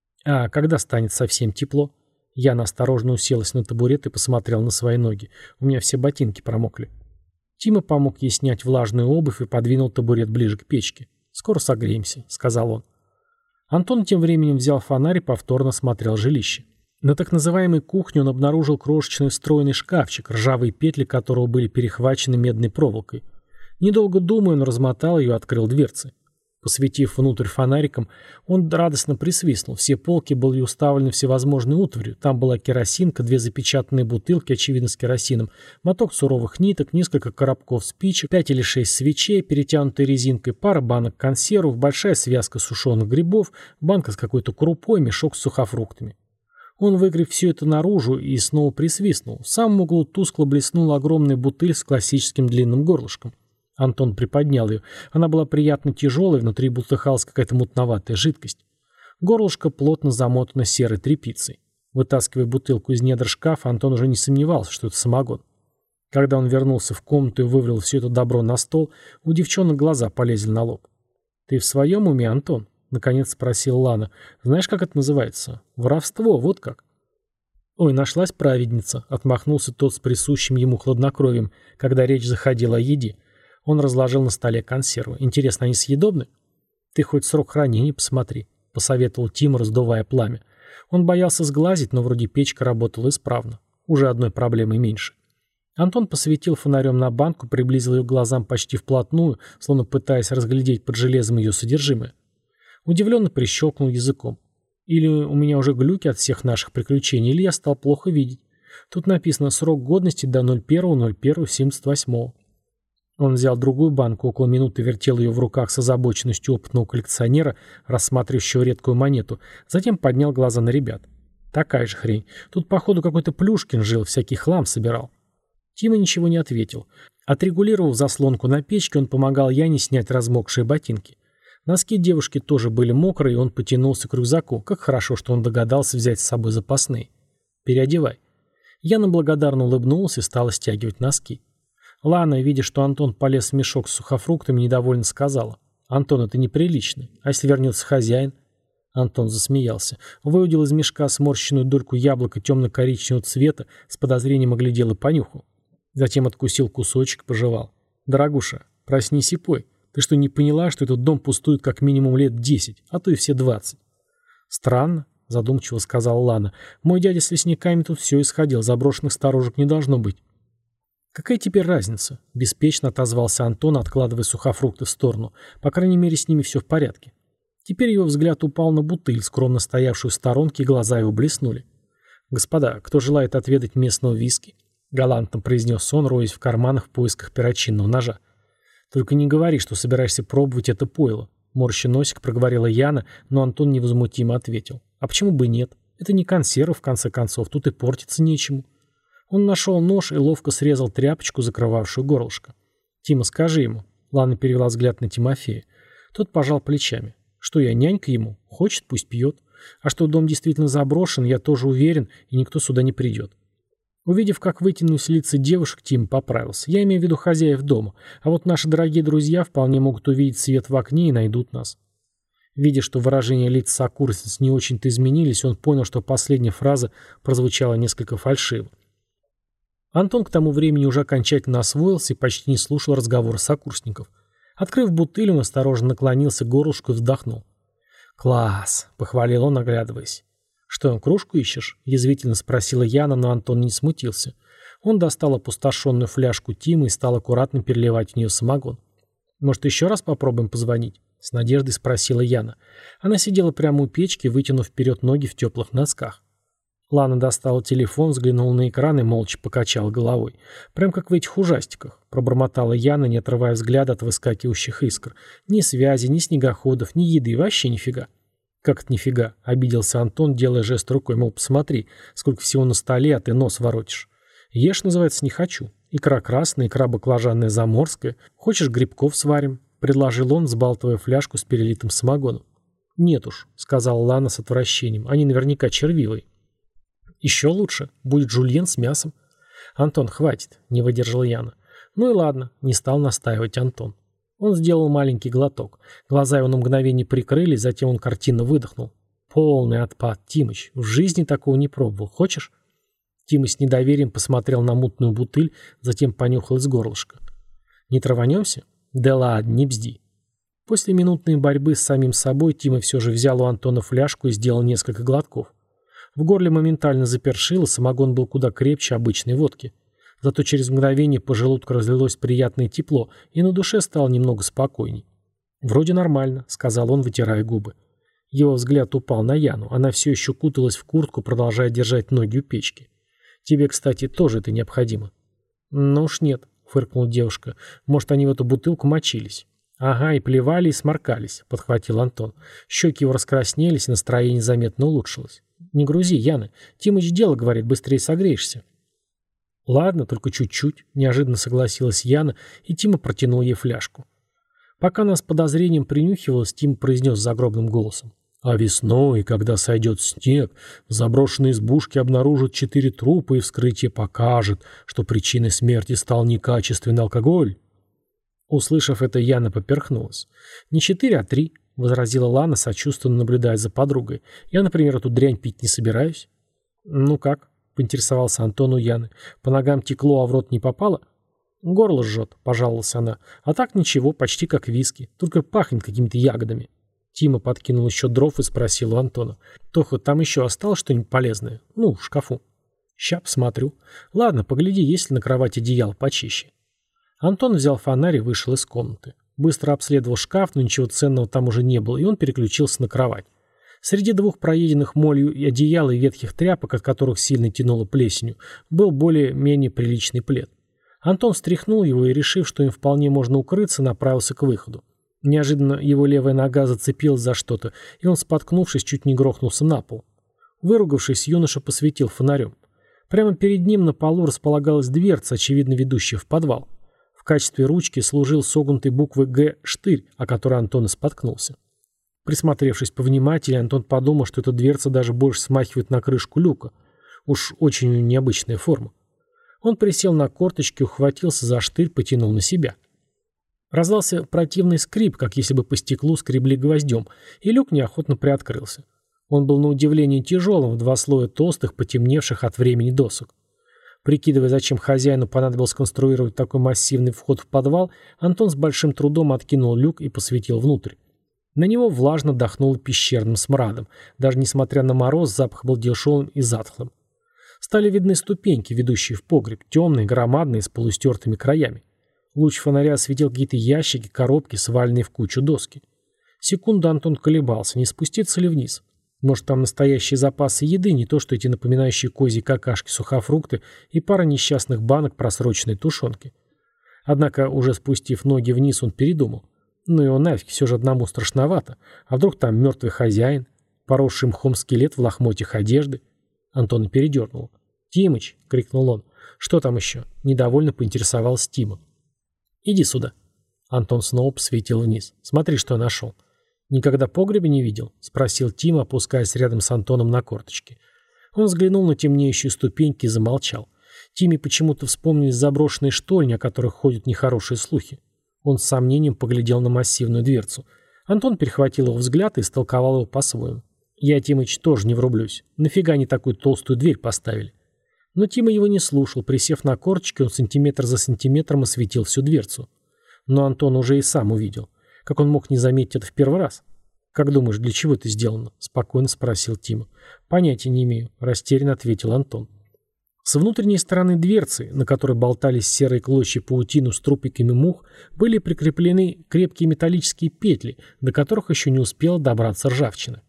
«А когда станет совсем тепло?» Яна осторожно уселась на табурет и посмотрела на свои ноги. «У меня все ботинки промокли». Тима помог ей снять влажную обувь и подвинул табурет ближе к печке. «Скоро согреемся», — сказал он. Антон тем временем взял фонарь и повторно смотрел жилище. На так называемой кухне он обнаружил крошечный встроенный шкафчик, ржавые петли которого были перехвачены медной проволокой. Недолго думая, он размотал ее и открыл дверцы. Посветив внутрь фонариком, он радостно присвистнул. Все полки были уставлены всевозможной утварью. Там была керосинка, 2 запечатанные бутылки, очевидно, с керосином, моток суровых ниток, несколько коробков спичек, 5 или 6 свечей, перетянутые резинкой, пара банок консервов, большая связка сушеных грибов, банка с какой-то крупой, мешок с сухофруктами. Он выгреб все это наружу и снова присвистнул. В самом углу тускло блеснула огромная бутыль с классическим длинным горлышком. Антон приподнял ее. Она была приятно тяжелой, внутри бултыхалась какая-то мутноватая жидкость. Горлышко плотно замотано серой тряпицей. Вытаскивая бутылку из недр шкафа, Антон уже не сомневался, что это самогон. Когда он вернулся в комнату и вывалил все это добро на стол, у девчонок глаза полезли на лоб. «Ты в своем уме, Антон?» — наконец спросила Лана. «Знаешь, как это называется? Воровство, вот как». «Ой, нашлась праведница», — отмахнулся тот с присущим ему хладнокровием, когда речь заходила о еде. Он разложил на столе консервы. «Интересно, они съедобны?» «Ты хоть срок хранения посмотри», — посоветовал Тима, раздувая пламя. Он боялся сглазить, но вроде печка работала исправно. Уже одной проблемой меньше. Антон посветил фонарем на банку, приблизил ее к глазам почти вплотную, словно пытаясь разглядеть под железом ее содержимое. Удивленно прищелкнул языком. Или у меня уже глюки от всех наших приключений, или я стал плохо видеть. Тут написано срок годности до 01.01.78. Он взял другую банку, около минуты вертел ее в руках с озабоченностью опытного коллекционера, рассматривающего редкую монету, затем поднял глаза на ребят. Такая же хрень. Тут, походу, какой-то Плюшкин жил, всякий хлам собирал. Тима ничего не ответил. Отрегулировав заслонку на печке, он помогал Яне снять размокшие ботинки. Носки девушки тоже были мокрые, и он потянулся к рюкзаку. Как хорошо, что он догадался взять с собой запасные. «Переодевай». Яна благодарно улыбнулась и стала стягивать носки. Лана, видя, что Антон полез в мешок с сухофруктами, недовольно сказала: «Антон, это неприлично. А если вернется хозяин?» Антон засмеялся. Выудил из мешка сморщенную дольку яблока темно-коричневого цвета, с подозрением оглядел и понюхал. Затем откусил кусочек, пожевал. «Дорогуша, проснись и пой. Ты что, не поняла, что этот дом пустует как минимум лет 10, а то и все 20?» «Странно», — задумчиво сказала Лана. «Мой дядя с лесниками тут все исходил, заброшенных сторожек не должно быть». «Какая теперь разница?» — беспечно отозвался Антон, откладывая сухофрукты в сторону. «По крайней мере, с ними все в порядке». Теперь его взгляд упал на бутыль, скромно стоявшую в сторонке, и глаза его блеснули. «Господа, кто желает отведать местного виски?» — галантно произнес он, роясь в карманах в поисках перочинного ножа. «Только не говори, что собираешься пробовать это пойло», — морща носик проговорила Яна, но Антон невозмутимо ответил. «А почему бы нет? Это не консервы, в конце концов, тут и портиться нечему». Он нашел нож и ловко срезал тряпочку, закрывавшую горлышко. «Тима, скажи ему». Лана перевела взгляд на Тимофея. Тот пожал плечами. «Что я, нянька ему? Хочет, пусть пьет. А что дом действительно заброшен, я тоже уверен, и никто сюда не придет». Увидев, как вытянулись лица девушек, Тим поправился. «Я имею в виду хозяев дома, а вот наши дорогие друзья вполне могут увидеть свет в окне и найдут нас». Видя, что выражения лиц сокурсниц не очень-то изменились, он понял, что последняя фраза прозвучала несколько фальшиво. Антон к тому времени уже окончательно освоился и почти не слушал разговора сокурсников. Открыв бутыль, он осторожно наклонился к горлышку и вздохнул. «Класс!» — похвалил он, оглядываясь. «Что, кружку ищешь?» — язвительно спросила Яна, но Антон не смутился. Он достал опустошенную фляжку Тимы и стал аккуратно переливать в нее самогон. «Может, еще раз попробуем позвонить?» — с надеждой спросила Яна. Она сидела прямо у печки, вытянув вперед ноги в теплых носках. Лана достала телефон, взглянула на экран и молча покачала головой. «Прям как в этих ужастиках», — пробормотала Яна, не отрывая взгляда от выскакивающих искр. «Ни связи, ни снегоходов, ни еды, вообще нифига». «Как это нифига?» — обиделся Антон, делая жест рукой, мол, посмотри, сколько всего на столе, а ты нос воротишь. Ешь, называется, не хочу. Икра красная, икра баклажанная заморская. Хочешь, грибков сварим?» — предложил он, взбалтывая фляжку с перелитым самогоном. «Нет уж», — сказала Лана с отвращением, — «они наверняка червивые». «Еще лучше. Будет жульен с мясом». «Антон, хватит», — не выдержал Яна. «Ну и ладно», — не стал настаивать Антон. Он сделал маленький глоток. Глаза его на мгновение прикрылись, затем он картинно выдохнул. «Полный отпад, Тимыч. В жизни такого не пробовал. Хочешь?» Тима с недоверием посмотрел на мутную бутыль, затем понюхал из горлышка. «Не траванемся?» «Да ладно, не бзди». После минутной борьбы с самим собой Тима все же взял у Антона фляжку и сделал несколько глотков. В горле моментально запершило, самогон был куда крепче обычной водки. Зато через мгновение по желудку разлилось приятное тепло, и на душе стало немного спокойней. «Вроде нормально», — сказал он, вытирая губы. Его взгляд упал на Яну. Она все еще куталась в куртку, продолжая держать ноги у печки. «Тебе, кстати, тоже это необходимо». «Ну уж нет», — фыркнула девушка. «Может, они в эту бутылку мочились». «Ага, и плевали, и сморкались», — подхватил Антон. Щеки его раскраснелись, и настроение заметно улучшилось. «Не грузи, Яна. Тимыч дело говорит, быстрее согреешься». «Ладно, только чуть-чуть», — неожиданно согласилась Яна, и Тима протянул ей фляжку. Пока она с подозрением принюхивалась, Тима произнес загробным голосом. «А весной, когда сойдет снег, в заброшенной избушке обнаружат 4 трупа, и вскрытие покажет, что причиной смерти стал некачественный алкоголь». Услышав это, Яна поперхнулась. «Не 4, а 3», — возразила Лана, сочувственно наблюдая за подругой. «Я, например, эту дрянь пить не собираюсь». «Ну как?» — поинтересовался Антон у Яны. «По ногам текло, а в рот не попало?» «Горло жжет», — пожаловалась она. «А так ничего, почти как виски, только пахнет какими-то ягодами». Тима подкинул еще дров и спросил у Антона. «Тоха, там еще осталось что-нибудь полезное? Ну, в шкафу». «Ща посмотрю». «Ладно, погляди, есть ли на кровати одеяло почище». Антон взял фонарь и вышел из комнаты. Быстро обследовал шкаф, но ничего ценного там уже не было, и он переключился на кровать. Среди 2 проеденных молью и одеял и ветхих тряпок, от которых сильно тянуло плесенью, был более-менее приличный плед. Антон встряхнул его и, решив, что им вполне можно укрыться, направился к выходу. Неожиданно его левая нога зацепилась за что-то, и он, споткнувшись, чуть не грохнулся на пол. Выругавшись, юноша посветил фонарем. Прямо перед ним на полу располагалась дверца, очевидно ведущая в подвал. В качестве ручки служил согнутой буквы «Г» штырь, о которой Антон и споткнулся. Присмотревшись повнимательнее, Антон подумал, что эта дверца даже больше смахивает на крышку люка. Уж очень необычная форма. Он присел на корточки, ухватился за штырь, потянул на себя. Раздался противный скрип, как если бы по стеклу скребли гвоздем, и люк неохотно приоткрылся. Он был на удивление тяжелым, в 2 слоя толстых, потемневших от времени досок. Прикидывая, зачем хозяину понадобилось конструировать такой массивный вход в подвал, Антон с большим трудом откинул люк и посветил внутрь. На него влажно дохнуло пещерным смрадом. Даже несмотря на мороз, запах был дешевым и затхлым. Стали видны ступеньки, ведущие в погреб, темные, громадные, с полустертыми краями. Луч фонаря осветил какие-то ящики, коробки, сваленные в кучу доски. Секунду Антон колебался, не спуститься ли вниз. Может, там настоящие запасы еды, не то что эти напоминающие козьи какашки, сухофрукты и пара несчастных банок просроченной тушенки. Однако, уже спустив ноги вниз, он передумал. Ну его нафиг, все же одному страшновато. А вдруг там мертвый хозяин, поросший мхом скелет в лохмотьях одежды? Антона передернуло. «Тимыч!» — крикнул он. «Что там еще?» — недовольно поинтересовался Тима. «Иди сюда». Антон снова посветил вниз. «Смотри, что я нашел». «Никогда погреба не видел?» — спросил Тима, опускаясь рядом с Антоном на корточки. Он взглянул на темнеющие ступеньки и замолчал. Тиме почему-то вспомнились заброшенные штольни, о которых ходят нехорошие слухи. Он с сомнением поглядел на массивную дверцу. Антон перехватил его взгляд и истолковал его по-своему. «Я, Тимыч, тоже не врублюсь. Нафига они такую толстую дверь поставили?» Но Тима его не слушал. Присев на корточки, он сантиметр за сантиметром осветил всю дверцу. Но Антон уже и сам увидел. Как он мог не заметить это в первый раз? «Как думаешь, для чего это сделано?» — спокойно спросил Тима. «Понятия не имею», — растерянно ответил Антон. С внутренней стороны дверцы, на которой болтались серые клочья паутину с трупиками мух, были прикреплены крепкие металлические петли, до которых еще не успела добраться ржавчина.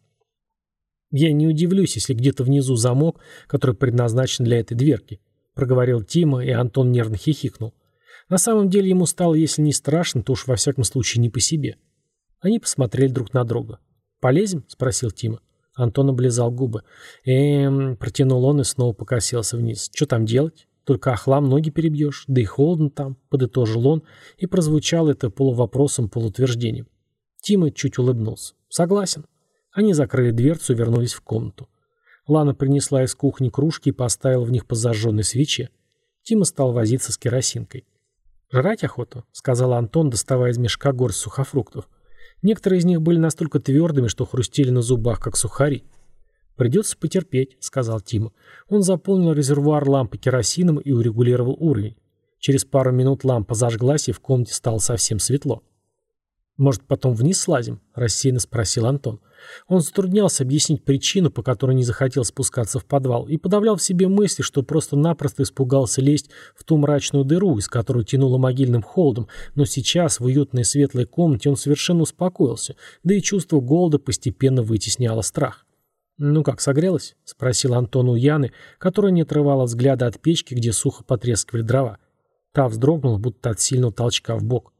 «Я не удивлюсь, если где-то внизу замок, который предназначен для этой дверки», — проговорил Тима, и Антон нервно хихикнул. На самом деле ему стало, если не страшно, то уж во всяком случае не по себе. Они посмотрели друг на друга. «Полезем?» — спросил Тима. Антон облизал губы. Протянул он и снова покосился вниз. «Что там делать? Только охлам ноги перебьешь, да и холодно там, подытожил он, и прозвучало это полувопросом, полутверждением. Тима чуть улыбнулся. Согласен. Они закрыли дверцу и вернулись в комнату. Лана принесла из кухни кружки и поставила в них по зажженной свече. Тима стал возиться с керосинкой. «Жрать охота», — сказал Антон, доставая из мешка горсть сухофруктов. Некоторые из них были настолько твердыми, что хрустели на зубах, как сухари. «Придется потерпеть», — сказал Тима. Он заполнил резервуар лампы керосином и урегулировал уровень. Через пару минут лампа зажглась, и в комнате стало совсем светло. «Может, потом вниз слазим?» — рассеянно спросил Антон. Он затруднялся объяснить причину, по которой не захотел спускаться в подвал, и подавлял в себе мысли, что просто-напросто испугался лезть в ту мрачную дыру, из которой тянуло могильным холодом, но сейчас в уютной светлой комнате он совершенно успокоился, да и чувство голода постепенно вытесняло страх. «Ну как, согрелась?» — спросил Антон у Яны, которая не отрывала взгляда от печки, где сухо потрескивали дрова. Та вздрогнула, будто от сильного толчка в бок.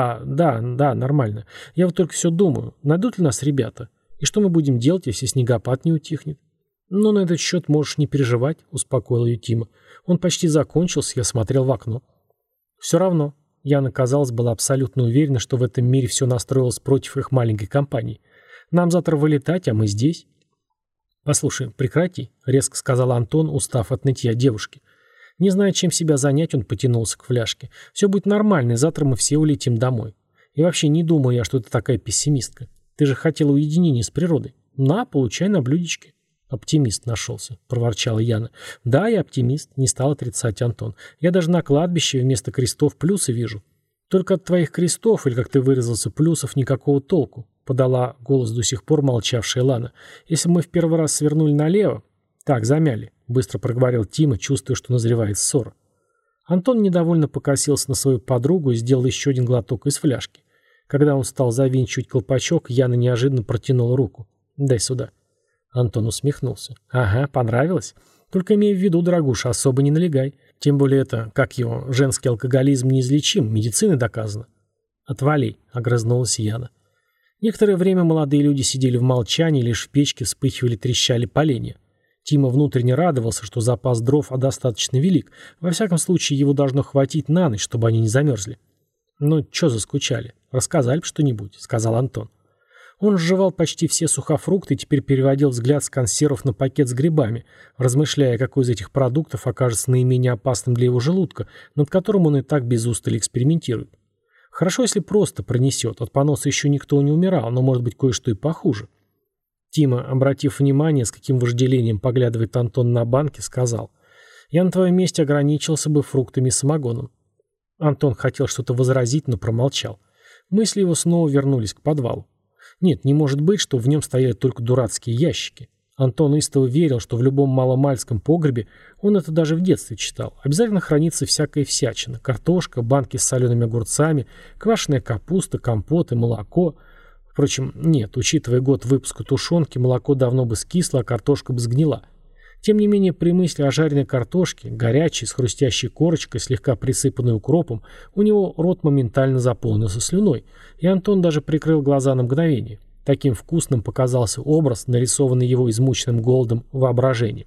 Да, нормально. Я вот только все думаю, найдут ли нас ребята? И что мы будем делать, если снегопад не утихнет?» «Ну, на этот счет можешь не переживать», — успокоил ее Тима. «Он почти закончился, я смотрел в окно». «Все равно». Яна, казалось, была абсолютно уверена, что в этом мире все настроилось против их маленькой компании. «Нам завтра вылетать, а мы здесь». «Послушай, прекрати», — резко сказал Антон, устав от нытья девушки. Не зная, чем себя занять, он потянулся к фляжке. «Все будет нормально, и завтра мы все улетим домой. И вообще не думаю я, что ты такая пессимистка. Ты же хотела уединения с природой. На, получай на блюдечке». «Оптимист нашелся», — проворчала Яна. «Да, я оптимист», — не стал отрицать Антон. «Я даже на кладбище вместо крестов плюсы вижу. Только от твоих крестов, или, как ты выразился, плюсов никакого толку», — подала голос до сих пор молчавшая Лана. «Если мы в первый раз свернули налево...» «Так, замяли», — быстро проговорил Тима, чувствуя, что назревает ссора. Антон недовольно покосился на свою подругу и сделал еще один глоток из фляжки. Когда он стал завинчивать колпачок, Яна неожиданно протянула руку. «Дай сюда». Антон усмехнулся. «Ага, понравилось? Только имей в виду, дорогуша, особо не налегай. Тем более это, как его, женский алкоголизм неизлечим, медициной доказано». «Отвали», — огрызнулась Яна. Некоторое время молодые люди сидели в молчании, лишь в печке вспыхивали, трещали поленья. Тима внутренне радовался, что запас дров достаточно велик. Во всяком случае, его должно хватить на ночь, чтобы они не замерзли. «Ну, чё заскучали? Рассказали б что-нибудь», — сказал Антон. Он сживал почти все сухофрукты и теперь переводил взгляд с консервов на пакет с грибами, размышляя, какой из этих продуктов окажется наименее опасным для его желудка, над которым он и так без устали экспериментирует. Хорошо, если просто пронесет. От поноса еще никто не умирал, но может быть кое-что и похуже. Тима, обратив внимание, с каким вожделением поглядывает Антон на банки, сказал: «Я на твоем месте ограничился бы фруктами и самогоном». Антон хотел что-то возразить, но промолчал. Мысли его снова вернулись к подвалу. Нет, не может быть, что в нем стояли только дурацкие ящики. Антон истово верил, что в любом маломальском погребе, он это даже в детстве читал, обязательно хранится всякая всячина: картошка, банки с солеными огурцами, квашеная капуста, компот и молоко. Впрочем, нет, учитывая год выпуска тушенки, молоко давно бы скисло, а картошка бы сгнила. Тем не менее, при мысли о жареной картошке, горячей, с хрустящей корочкой, слегка присыпанной укропом, у него рот моментально заполнился слюной, и Антон даже прикрыл глаза на мгновение. Таким вкусным показался образ, нарисованный его измученным голодом воображением.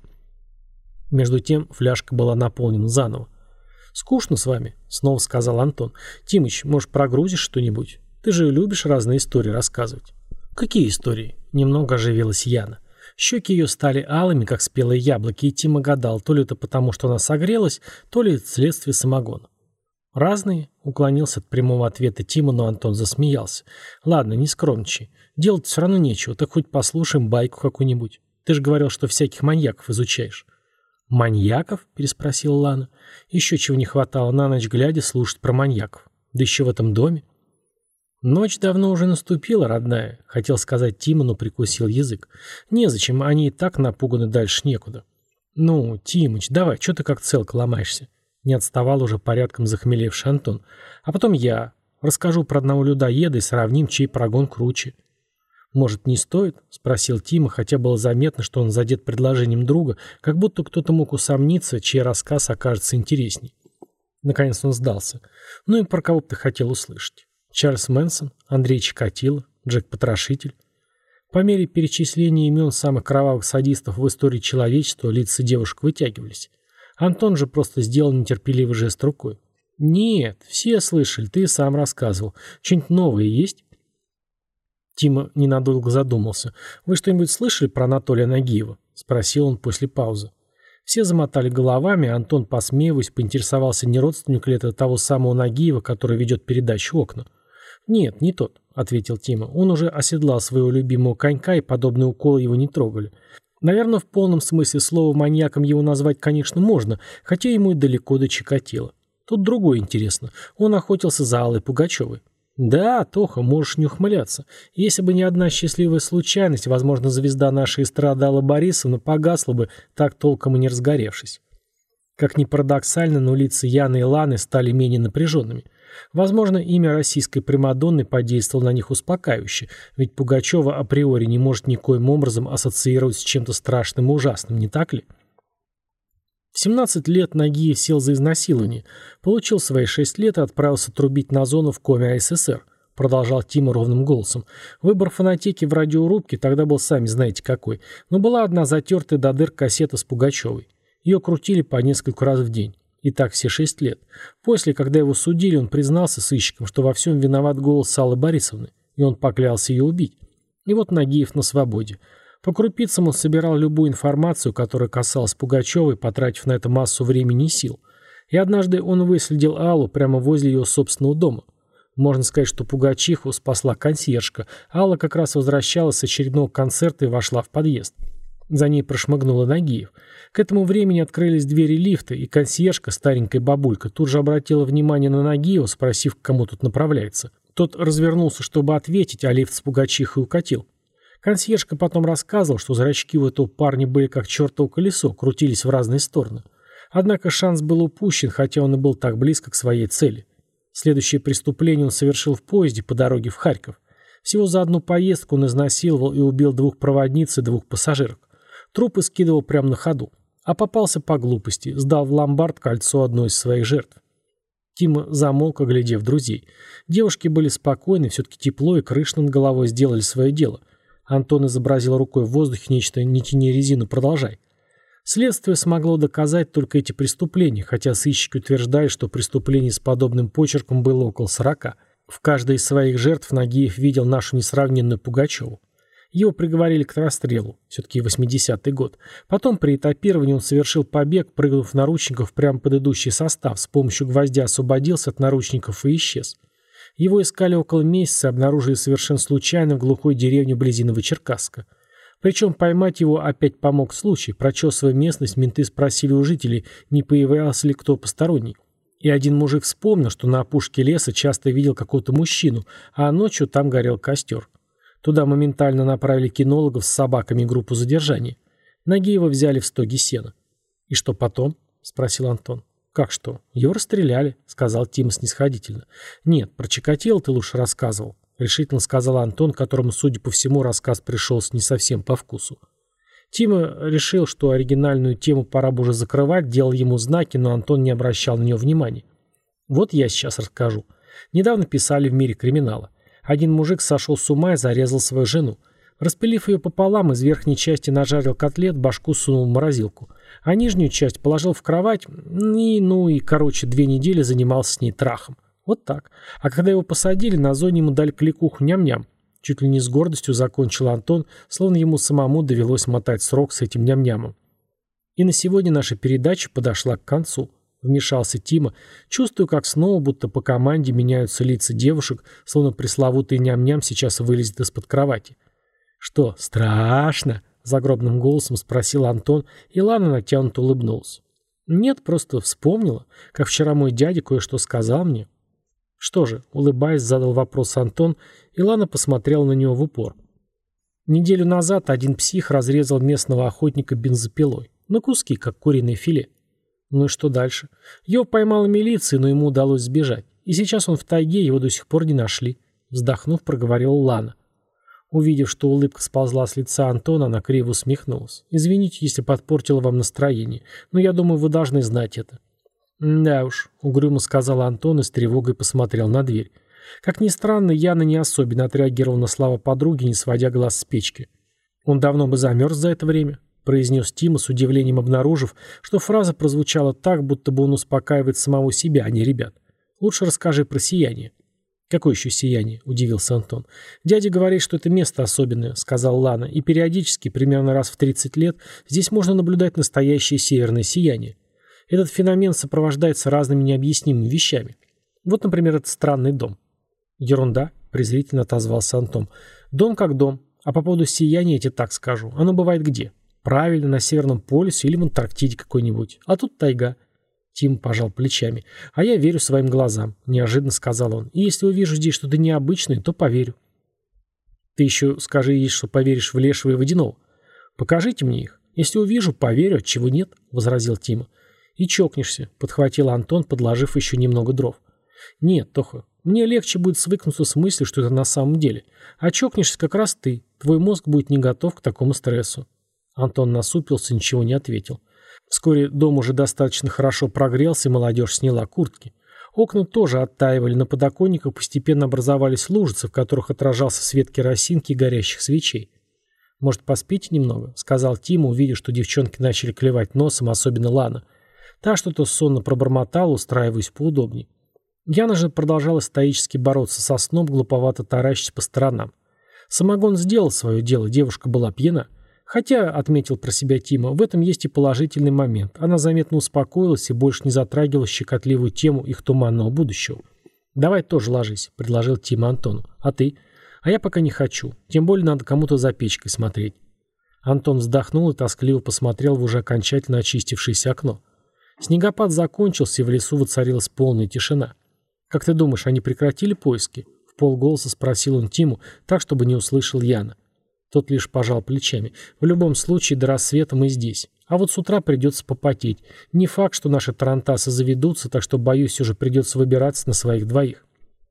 Между тем фляжка была наполнена заново. «Скучно с вами», — снова сказал Антон. «Тимыч, может, прогрузишь что-нибудь? Ты же любишь разные истории рассказывать». «Какие истории?» — немного оживилась Яна. Щеки ее стали алыми, как спелые яблоки, и Тима гадал, то ли это потому, что она согрелась, то ли это следствие самогона. «Разные?» — уклонился от прямого ответа Тима, но Антон засмеялся. «Ладно, не скромничай. Делать все равно нечего, так хоть послушаем байку какую-нибудь. Ты же говорил, что всяких маньяков изучаешь». «Маньяков?» — переспросила Лана. Еще чего не хватало на ночь глядя слушать про маньяков. Да еще в этом доме. «Ночь давно уже наступила, родная», — хотел сказать Тима, но прикусил язык. «Незачем, они и так напуганы, дальше некуда». «Ну, Тимыч, давай, что ты как целка ломаешься?» Не отставал уже порядком захмелевший Антон. «А потом я расскажу про одного людоеда и сравним, чей прогон круче». «Может, не стоит?» — спросил Тима, хотя было заметно, что он задет предложением друга, как будто кто-то мог усомниться, чей рассказ окажется интересней. Наконец он сдался. «Ну и про кого бы ты хотел услышать? Чарльз Мэнсон, Андрей Чикатило, Джек Потрошитель». По мере перечисления имен самых кровавых садистов в истории человечества лица девушек вытягивались. Антон же просто сделал нетерпеливый жест рукой. «Нет, все слышали, ты сам рассказывал. Что-нибудь новое есть?» Тима ненадолго задумался. «Вы что-нибудь слышали про Анатолия Нагиева?» — спросил он после паузы. Все замотали головами, а Антон, посмеиваясь, поинтересовался, не родственник ли это того самого Нагиева, который ведет передачу «Окна». «Нет, не тот», — ответил Тима. «Он уже оседлал своего любимого конька, и подобные уколы его не трогали. Наверное, в полном смысле слова маньяком его назвать, конечно, можно, хотя ему и далеко до Чикатило. Тут другое интересно. Он охотился за Аллой Пугачевой». «Да, Тоха, можешь не ухмыляться. Если бы не одна счастливая случайность, возможно, звезда нашей эстрады Алла Борисовна погасла бы, так толком и не разгоревшись». Как ни парадоксально, но лица Яны и Ланы стали менее напряженными. Возможно, имя российской примадонны подействовало на них успокаивающе, ведь Пугачева априори не может никоим образом ассоциировать с чем-то страшным и ужасным, не так ли? В 17 лет Нагиев сел за изнасилование, получил свои 6 лет и отправился трубить на зону в Коми АССР, продолжал Тима ровным голосом. Выбор фонотеки в радиорубке тогда был сами знаете какой, но была одна затертая до дыр кассета с Пугачевой. Ее крутили по несколько раз в день. И так все 6 лет. После, когда его судили, он признался сыщикам, что во всем виноват голос Аллы Борисовны, и он поклялся ее убить. И вот Нагиев на свободе. По крупицам он собирал любую информацию, которая касалась Пугачевой, потратив на это массу времени и сил. И однажды он выследил Аллу прямо возле ее собственного дома. Можно сказать, что Пугачиху спасла консьержка. Алла как раз возвращалась с очередного концерта и вошла в подъезд. За ней прошмыгнула Нагиев. К этому времени открылись двери лифта, и консьержка, старенькая бабулька, тут же обратила внимание на Нагиева, спросив, к кому тут направляется. Тот развернулся, чтобы ответить, а лифт с Пугачихой укатил. Консьержка потом рассказывал, что зрачки у этого парня были как чертово колесо, крутились в разные стороны. Однако шанс был упущен, хотя он и был так близко к своей цели. Следующее преступление он совершил в поезде по дороге в Харьков. Всего за одну поездку он изнасиловал и убил 2 проводниц и 2 пассажирок. Трупы скидывал прямо на ходу. А попался по глупости, сдал в ломбард кольцо одной из своих жертв. Тима замолк, оглядев друзей. Девушки были спокойны, все-таки тепло и крыша над головой сделали свое дело. Антон изобразил рукой в воздухе нечто «не тяни резину, продолжай». Следствие смогло доказать только эти преступления, хотя сыщики утверждали, что преступлений с подобным почерком было около 40. В каждой из своих жертв Нагиев видел нашу несравненную Пугачеву. Его приговорили к расстрелу, все-таки 80-й год. Потом при этапировании он совершил побег, прыгнув в наручников прямо под идущий состав, с помощью гвоздя освободился от наручников и исчез. Его искали около месяца и обнаружили совершенно случайно в глухой деревне вблизи Новочеркасска. Причем поймать его опять помог случай. Прочесывая местность, менты спросили у жителей, не появлялся ли кто посторонний. И один мужик вспомнил, что на опушке леса часто видел какого-то мужчину, а ночью там горел костер. Туда моментально направили кинологов с собаками и группу задержания. Нагиева взяли в стоге сена. «И что потом?» — спросил Антон. «Как что? Его расстреляли», — сказал Тима снисходительно. «Нет, про Чикатило ты лучше рассказывал», — решительно сказал Антон, которому, судя по всему, рассказ пришелся не совсем по вкусу. Тима решил, что оригинальную тему пора бы уже закрывать, делал ему знаки, но Антон не обращал на нее внимания. «Вот я сейчас расскажу. Недавно писали в «Мире криминала». Один мужик сошел с ума и зарезал свою жену. Распилив ее пополам, из верхней части нажарил котлет, башку сунул в морозилку. А нижнюю часть положил в кровать и, короче, 2 недели занимался с ней трахом. Вот так. А когда его посадили, на зоне ему дали кликуху ням-ням. Чуть ли не с гордостью закончил Антон, словно ему самому довелось мотать срок с этим ням-нямом. И на сегодня наша передача подошла к концу. Вмешался Тима. Чувствую, как снова, будто по команде, меняются лица девушек, словно пресловутый ням-ням сейчас вылезет из-под кровати. «Что, страшно?» — загробным голосом спросил Антон, и Лана натянуто улыбнулась. «Нет, просто вспомнила, как вчера мой дядя кое-что сказал мне». «Что же?» — улыбаясь, задал вопрос Антон, и Лана посмотрела на него в упор. Неделю назад один псих разрезал местного охотника бензопилой. На куски, как куриное филе. Ну и что дальше? Его поймала милиция, но ему удалось сбежать. И сейчас он в тайге, его до сих пор не нашли. Вздохнув, проговорила Лана. Увидев, что улыбка сползла с лица Антона, она криво усмехнулась. «Извините, если подпортила вам настроение, но я думаю, вы должны знать это». «Да уж», — угрюмо сказал Антон и с тревогой посмотрел на дверь. Как ни странно, Яна не особенно отреагировала на слова подруги, не сводя глаз с печки. «Он давно бы замерз за это время». произнес Тима с удивлением, обнаружив, что фраза прозвучала так, будто бы он успокаивает самого себя, а не ребят. «Лучше расскажи про сияние». «Какое еще сияние?» – удивился Антон. «Дядя говорит, что это место особенное», – сказал Лана, «и периодически, примерно раз в 30 лет, здесь можно наблюдать настоящее северное сияние. Этот феномен сопровождается разными необъяснимыми вещами. Вот, например, этот странный дом». «Ерунда», – презрительно отозвался Антон. «Дом как дом. А по поводу сияния я тебе так скажу. Оно бывает где? Правильно, на Северном полюсе или в Антарктиде какой-нибудь. А тут тайга». Тим пожал плечами. «А я верю своим глазам», — неожиданно сказал он. «И если увижу здесь что-то необычное, то поверю». «Ты еще скажи ей, что поверишь в Лешего и Водяного. Покажите мне их. Если увижу, поверю, отчего нет», — возразил Тима. «И чокнешься», — подхватил Антон, подложив еще немного дров. «Нет, Тоха, мне легче будет свыкнуться с мыслью, что это на самом деле. А чокнешься как раз ты. Твой мозг будет не готов к такому стрессу». Антон насупился, ничего не ответил. Вскоре дом уже достаточно хорошо прогрелся, и молодежь сняла куртки. Окна тоже оттаивали, на подоконниках постепенно образовались лужицы, в которых отражался свет керосинки и горящих свечей. «Может, поспите немного?» — сказал Тима, увидев, что девчонки начали клевать носом, особенно Лана. Та что-то сонно пробормотала, устраиваясь поудобнее. Яна же продолжала стоически бороться со сном, глуповато таращась по сторонам. Самогон сделал свое дело, девушка была пьяна. Хотя, отметил про себя Тима, в этом есть и положительный момент. Она заметно успокоилась и больше не затрагивала щекотливую тему их туманного будущего. «Давай тоже ложись», — предложил Тима Антону. «А ты?» «А я пока не хочу. Тем более надо кому-то за печкой смотреть». Антон вздохнул и тоскливо посмотрел в уже окончательно очистившееся окно. Снегопад закончился, и в лесу воцарилась полная тишина. «Как ты думаешь, они прекратили поиски?» — вполголоса спросил он Тиму, так, чтобы не услышал Яна. Тот лишь пожал плечами. «В любом случае, до рассвета мы здесь. А вот с утра придется попотеть. Не факт, что наши тарантасы заведутся, так что, боюсь, все же придется выбираться на своих двоих».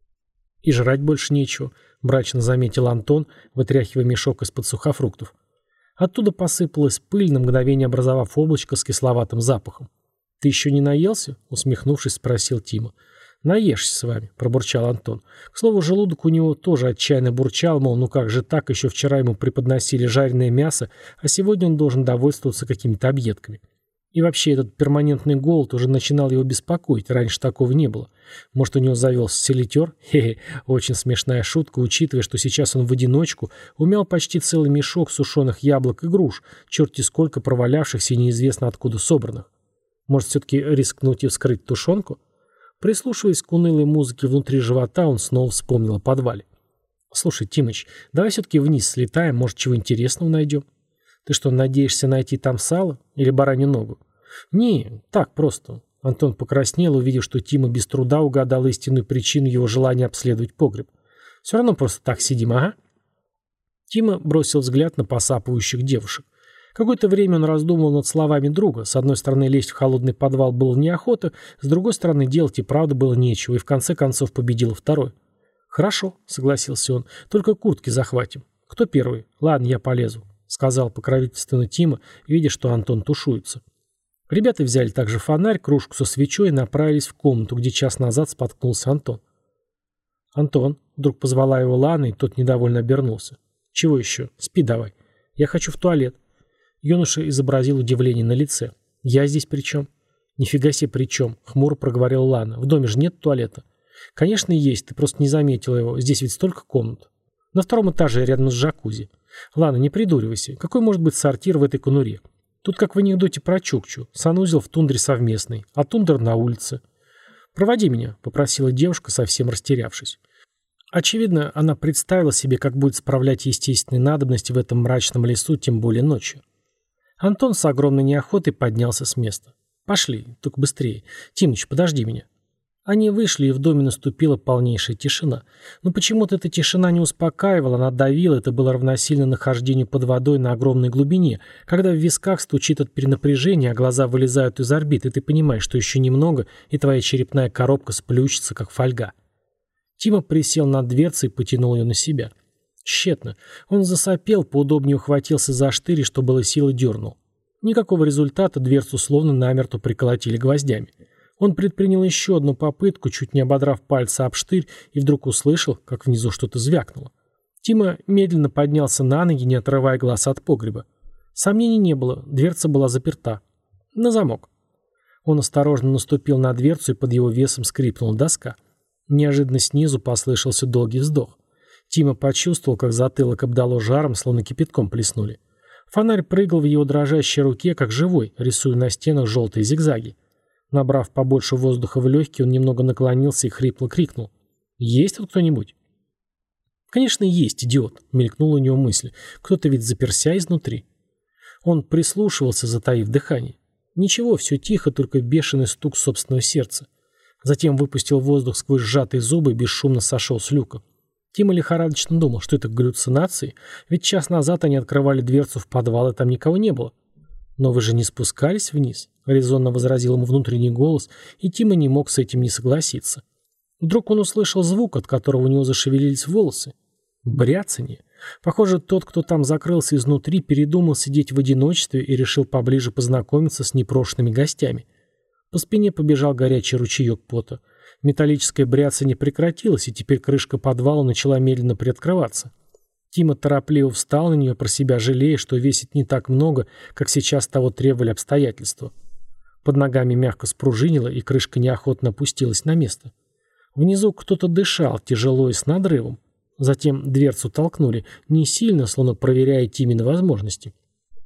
«И жрать больше нечего», — мрачно заметил Антон, вытряхивая мешок из-под сухофруктов. Оттуда посыпалась пыль, на мгновение образовав облачко с кисловатым запахом. «Ты еще не наелся?» — усмехнувшись, спросил Тима. «Наешься с вами», — пробурчал Антон. К слову, желудок у него тоже отчаянно бурчал, мол, ну как же так, еще вчера ему преподносили жареное мясо, а сегодня он должен довольствоваться какими-то объедками. И вообще этот перманентный голод уже начинал его беспокоить, раньше такого не было. Может, у него завелся селитер? Хе-хе, очень смешная шутка, учитывая, что сейчас он в одиночку умял почти целый мешок сушеных яблок и груш, черти сколько провалявшихся и неизвестно откуда собранных. Может, все-таки рискнуть и вскрыть тушенку? Прислушиваясь к унылой музыке внутри живота, он снова вспомнил о подвале. «Слушай, Тимыч, давай все-таки вниз слетаем, может, чего интересного найдем? Ты что, надеешься найти там сало или баранью ногу?» «Не, так просто». Антон покраснел, увидев, что Тима без труда угадал истинную причину его желания обследовать погреб. «Все равно просто так сидим, ага». Тима бросил взгляд на посапывающих девушек. Какое-то время он раздумывал над словами друга. С одной стороны, лезть в холодный подвал было неохота, с другой стороны, делать и правда было нечего, и в конце концов победил второй. «Хорошо», — согласился он, — «только куртки захватим». «Кто первый?» «Ладно, я полезу», — сказал покровительственно Тима, видя, что Антон тушуется. Ребята взяли также фонарь, кружку со свечой и направились в комнату, где час назад споткнулся Антон. «Антон», — вдруг позвала его Лана, и тот недовольно обернулся. «Чего еще? Спи давай. Я хочу в туалет». Юноша изобразил удивление на лице. «Я здесь при чем?» «Нифига себе при чем», — хмуро проговорил Лана. «В доме же нет туалета». «Конечно, есть, ты просто не заметила его. Здесь ведь столько комнат. На втором этаже рядом с джакузи. Лана, не придуривайся. Какой может быть сортир в этой конуре? Тут как в анекдоте про Чукчу. Санузел в тундре совместный, а тундра на улице». «Проводи меня», — попросила девушка, совсем растерявшись. Очевидно, она представила себе, как будет справлять естественные надобности в этом мрачном лесу, тем более ночью. Антон с огромной неохотой поднялся с места. «Пошли, только быстрее. Тимыч, подожди меня». Они вышли, и в доме наступила полнейшая тишина. Но почему-то эта тишина не успокаивала, она давила, это было равносильно нахождению под водой на огромной глубине, когда в висках стучит от перенапряжения, а глаза вылезают из орбит, и ты понимаешь, что еще немного, и твоя черепная коробка сплющится, как фольга. Тима присел над дверцей и потянул ее на себя. Тщетно. Он засопел, поудобнее ухватился за штырь и, что было силы, дернул. Никакого результата, дверцу словно намертво приколотили гвоздями. Он предпринял еще одну попытку, чуть не ободрав пальцы об штырь, и вдруг услышал, как внизу что-то звякнуло. Тима медленно поднялся на ноги, не отрывая глаз от погреба. Сомнений не было, дверца была заперта. На замок. Он осторожно наступил на дверцу, и под его весом скрипнула доска. Неожиданно снизу послышался долгий вздох. Тима почувствовал, как затылок обдало жаром, словно кипятком плеснули. Фонарь прыгал в его дрожащей руке, как живой, рисуя на стенах желтые зигзаги. Набрав побольше воздуха в легкие, он немного наклонился и хрипло крикнул. «Есть тут кто-нибудь?» «Конечно, есть, идиот», — мелькнула у него мысль. «Кто-то ведь заперся изнутри». Он прислушивался, затаив дыхание. Ничего, все тихо, только бешеный стук собственного сердца. Затем выпустил воздух сквозь сжатые зубы и бесшумно сошел с люка. Тима лихорадочно думал, что это галлюцинации, ведь час назад они открывали дверцу в подвал, и там никого не было. «Но вы же не спускались вниз?» — резонно возразил ему внутренний голос, и Тима не мог с этим не согласиться. Вдруг он услышал звук, от которого у него зашевелились волосы. Бряцанье. Похоже, тот, кто там закрылся изнутри, передумал сидеть в одиночестве и решил поближе познакомиться с непрошенными гостями. По спине побежал горячий ручеек пота. Металлическое бряцанье прекратилось, и теперь крышка подвала начала медленно приоткрываться. Тима торопливо встал на нее, про себя жалея, что весит не так много, как сейчас того требовали обстоятельства. Под ногами мягко спружинило, и крышка неохотно опустилась на место. Внизу кто-то дышал, тяжело и с надрывом. Затем дверцу толкнули, не сильно, словно проверяя Тимины возможности.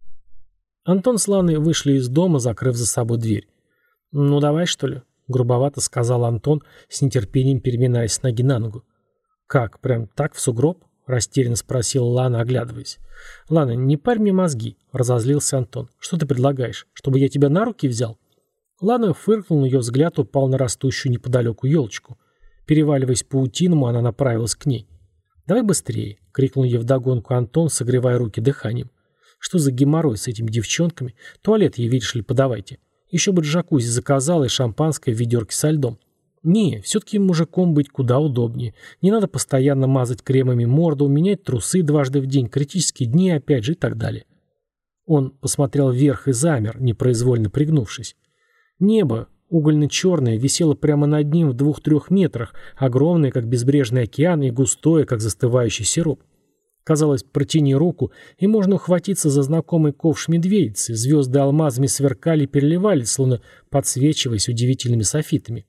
Антон с Ланой вышли из дома, закрыв за собой дверь. «Ну давай, что ли?» — грубовато сказал Антон, с нетерпением переминаясь с ноги на ногу. «Как, прям так в сугроб?» — растерянно спросила Лана, оглядываясь. «Лана, не парь мне мозги», — разозлился Антон. «Что ты предлагаешь? Чтобы я тебя на руки взял?» Лана фыркнула, ее взгляд упал на растущую неподалеку елочку. Переваливаясь паутиному, она направилась к ней. «Давай быстрее!» — крикнул ей вдогонку Антон, согревая руки дыханием. «Что за геморрой с этими девчонками? Туалет ей, видишь ли, подавайте. Еще бы джакузи заказала и шампанское в ведерке со льдом. Не, все-таки мужиком быть куда удобнее. Не надо постоянно мазать кремами морду, менять трусы дважды в день, критические дни опять же и так далее». Он посмотрел вверх и замер, непроизвольно пригнувшись. Небо, угольно-черное, висело прямо над ним в 2-3 метрах, огромное, как безбрежный океан, и густое, как застывающий сироп. Казалось, протяни руку, и можно ухватиться за знакомый ковш медведицы. Звезды алмазами сверкали и переливались, словно подсвечиваясь удивительными софитами.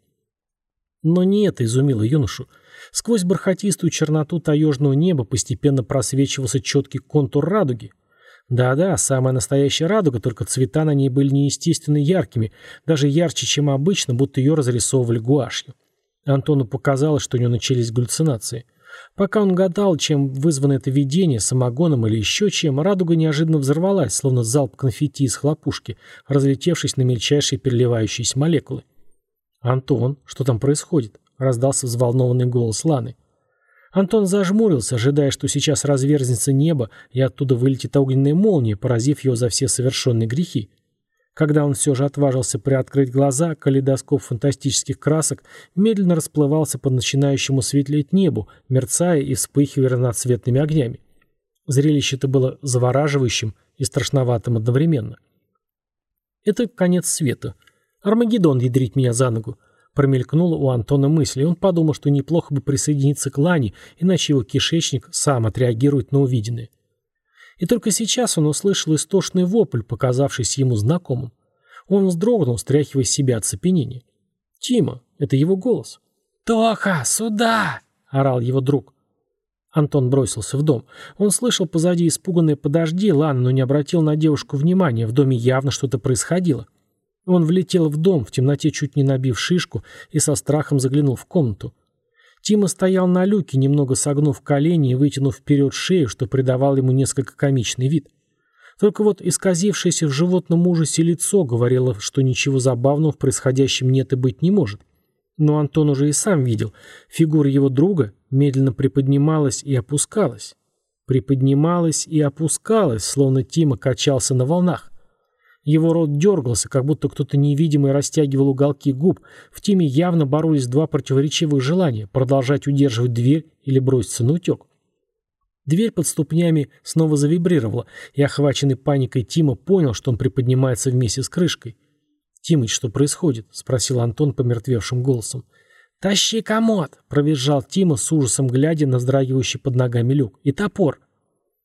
Но не это изумило юношу. Сквозь бархатистую черноту таежного неба постепенно просвечивался четкий контур радуги. Да-да, самая настоящая радуга, только цвета на ней были неестественно яркими, даже ярче, чем обычно, будто ее разрисовывали гуашью. Антону показалось, что у него начались галлюцинации. Пока он гадал, чем вызвано это видение, самогоном или еще чем, радуга неожиданно взорвалась, словно залп конфетти из хлопушки, разлетевшись на мельчайшие переливающиеся молекулы. «Антон, что там происходит?» — раздался взволнованный голос Ланы. Антон зажмурился, ожидая, что сейчас разверзнется небо, и оттуда вылетит огненная молния, поразив его за все совершенные грехи. Когда он все же отважился приоткрыть глаза, калейдоскоп фантастических красок медленно расплывался по начинающему светлеть небу, мерцая и вспыхивая разноцветными огнями. Зрелище-то было завораживающим и страшноватым одновременно. «Это конец света. Армагеддон ядрить меня за ногу», — промелькнула у Антона мысль, и он подумал, что неплохо бы присоединиться к Лане, иначе его кишечник сам отреагирует на увиденное. И только сейчас он услышал истошный вопль, показавшийся ему знакомым. Он вздрогнул, стряхивая с себя оцепенение. «Тима!» — это его голос. «Тоха, сюда!» — орал его друг. Антон бросился в дом. Он слышал позади испуганное «подожди», Лана, но не обратил на девушку внимания. В доме явно что-то происходило. Он влетел в дом, в темноте чуть не набив шишку, и со страхом заглянул в комнату. Тима стоял на люке, немного согнув колени и вытянув вперед шею, что придавало ему несколько комичный вид. Только вот исказившееся в животном ужасе лицо говорило, что ничего забавного в происходящем нет и быть не может. Но Антон уже и сам видел, фигура его друга медленно приподнималась и опускалась. Приподнималась и опускалась, словно Тима качался на волнах. Его рот дергался, как будто кто-то невидимый растягивал уголки губ. В Тиме явно боролись два противоречивых желания — продолжать удерживать дверь или броситься на утек. Дверь под ступнями снова завибрировала, и охваченный паникой Тима понял, что он приподнимается вместе с крышкой. «Тимыч, что происходит?» — спросил Антон помертвевшим голосом. «Тащи комод!» — провизжал Тима с ужасом, глядя на вздрагивающий под ногами люк. «И топор!»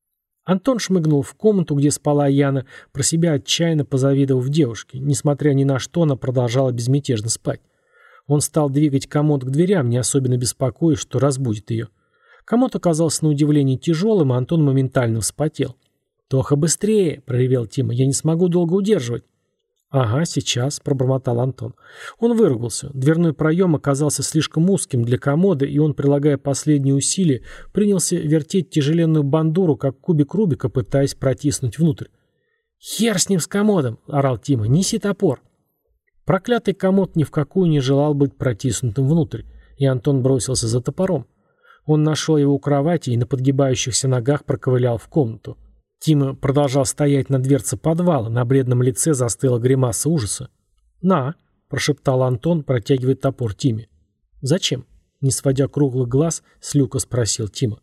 Антон шмыгнул в комнату, где спала Яна, про себя отчаянно позавидовав девушке. Несмотря ни на что, она продолжала безмятежно спать. Он стал двигать комод к дверям, не особенно беспокоясь, что разбудит ее. Комод оказался на удивление тяжелым, и Антон моментально вспотел. «Тоха, быстрее!» — проревел Тима. «Я не смогу долго удерживать». «Ага, сейчас», — пробормотал Антон. Он выругался. Дверной проем оказался слишком узким для комода, и он, прилагая последние усилия, принялся вертеть тяжеленную бандуру, как кубик Рубика, пытаясь протиснуть внутрь. «Хер с ним, с комодом!» — орал Тима. «Неси топор!» Проклятый комод ни в какую не желал быть протиснутым внутрь, и Антон бросился за топором. Он нашел его у кровати и на подгибающихся ногах проковылял в комнату. Тима продолжал стоять на дверце подвала, на бледном лице застыла гримаса ужаса. «На!» – прошептал Антон, протягивая топор Тиме. «Зачем?» – не сводя круглых глаз, с люка спросил Тима.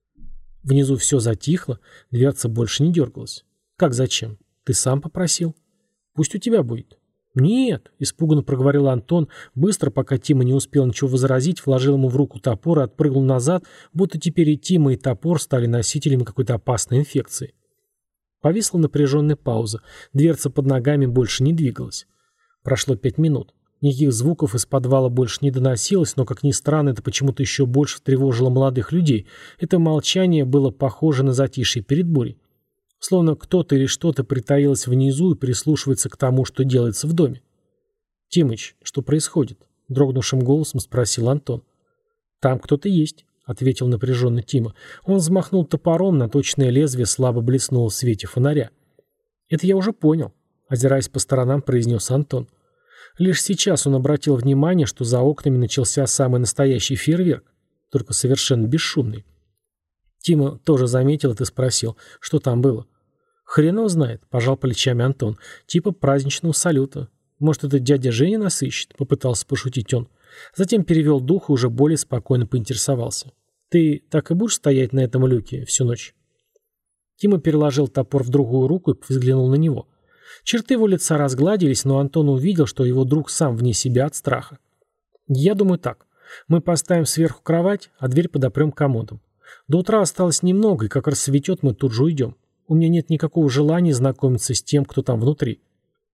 Внизу все затихло, дверца больше не дергалась. «Как зачем? Ты сам попросил?» «Пусть у тебя будет». «Нет», — испуганно проговорил Антон, быстро, пока Тима не успел ничего возразить, вложил ему в руку топор и отпрыгнул назад, будто теперь и Тима, и топор стали носителями какой-то опасной инфекции. Повисла напряженная пауза. Дверца под ногами больше не двигалась. Прошло 5 минут. Никаких звуков из подвала больше не доносилось, но, как ни странно, это почему-то еще больше встревожило молодых людей. Это молчание было похоже на затишье перед бурей. Словно кто-то или что-то притаилось внизу и прислушивается к тому, что делается в доме. «Тимыч, что происходит?» — дрогнувшим голосом спросил Антон. «Там кто-то есть», — ответил напряженно Тима. Он взмахнул топором, наточенное лезвие слабо блеснуло в свете фонаря. «Это я уже понял», — озираясь по сторонам, произнес Антон. Лишь сейчас он обратил внимание, что за окнами начался самый настоящий фейерверк, только совершенно бесшумный. Тима тоже заметил это и спросил, что там было. «Хрен его знает», — пожал плечами Антон. «Типа праздничного салюта. Может, это дядя Женя нас ищет?» — попытался пошутить он. Затем перевел дух и уже более спокойно поинтересовался. «Ты так и будешь стоять на этом люке всю ночь?» Тима переложил топор в другую руку и взглянул на него. Черты его лица разгладились, но Антон увидел, что его друг сам вне себя от страха. «Я думаю так. Мы поставим сверху кровать, а дверь подопрем комодом. До утра осталось немного, и как рассветет, мы тут же уйдем. У меня нет никакого желания знакомиться с тем, кто там внутри».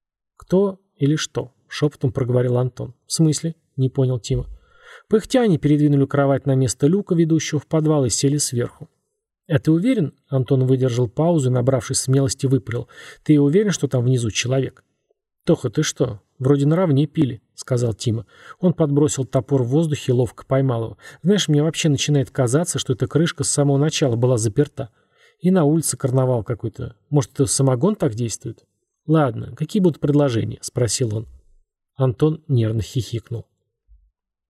«Кто или что?» — шепотом проговорил Антон. «В смысле?» — не понял Тима. Пыхтя они передвинули кровать на место люка, ведущего в подвал, и сели сверху. «А ты уверен?» — Антон выдержал паузу и, набравшись смелости, выпалил. «Ты уверен, что там внизу человек?» «Тоха, ты что? Вроде наравне пили», — сказал Тима. Он подбросил топор в воздухе и ловко поймал его. «Знаешь, мне вообще начинает казаться, что эта крышка с самого начала была заперта. И на улице карнавал какой-то. Может, это самогон так действует?» «Ладно, какие будут предложения?» — спросил он. Антон нервно хихикнул.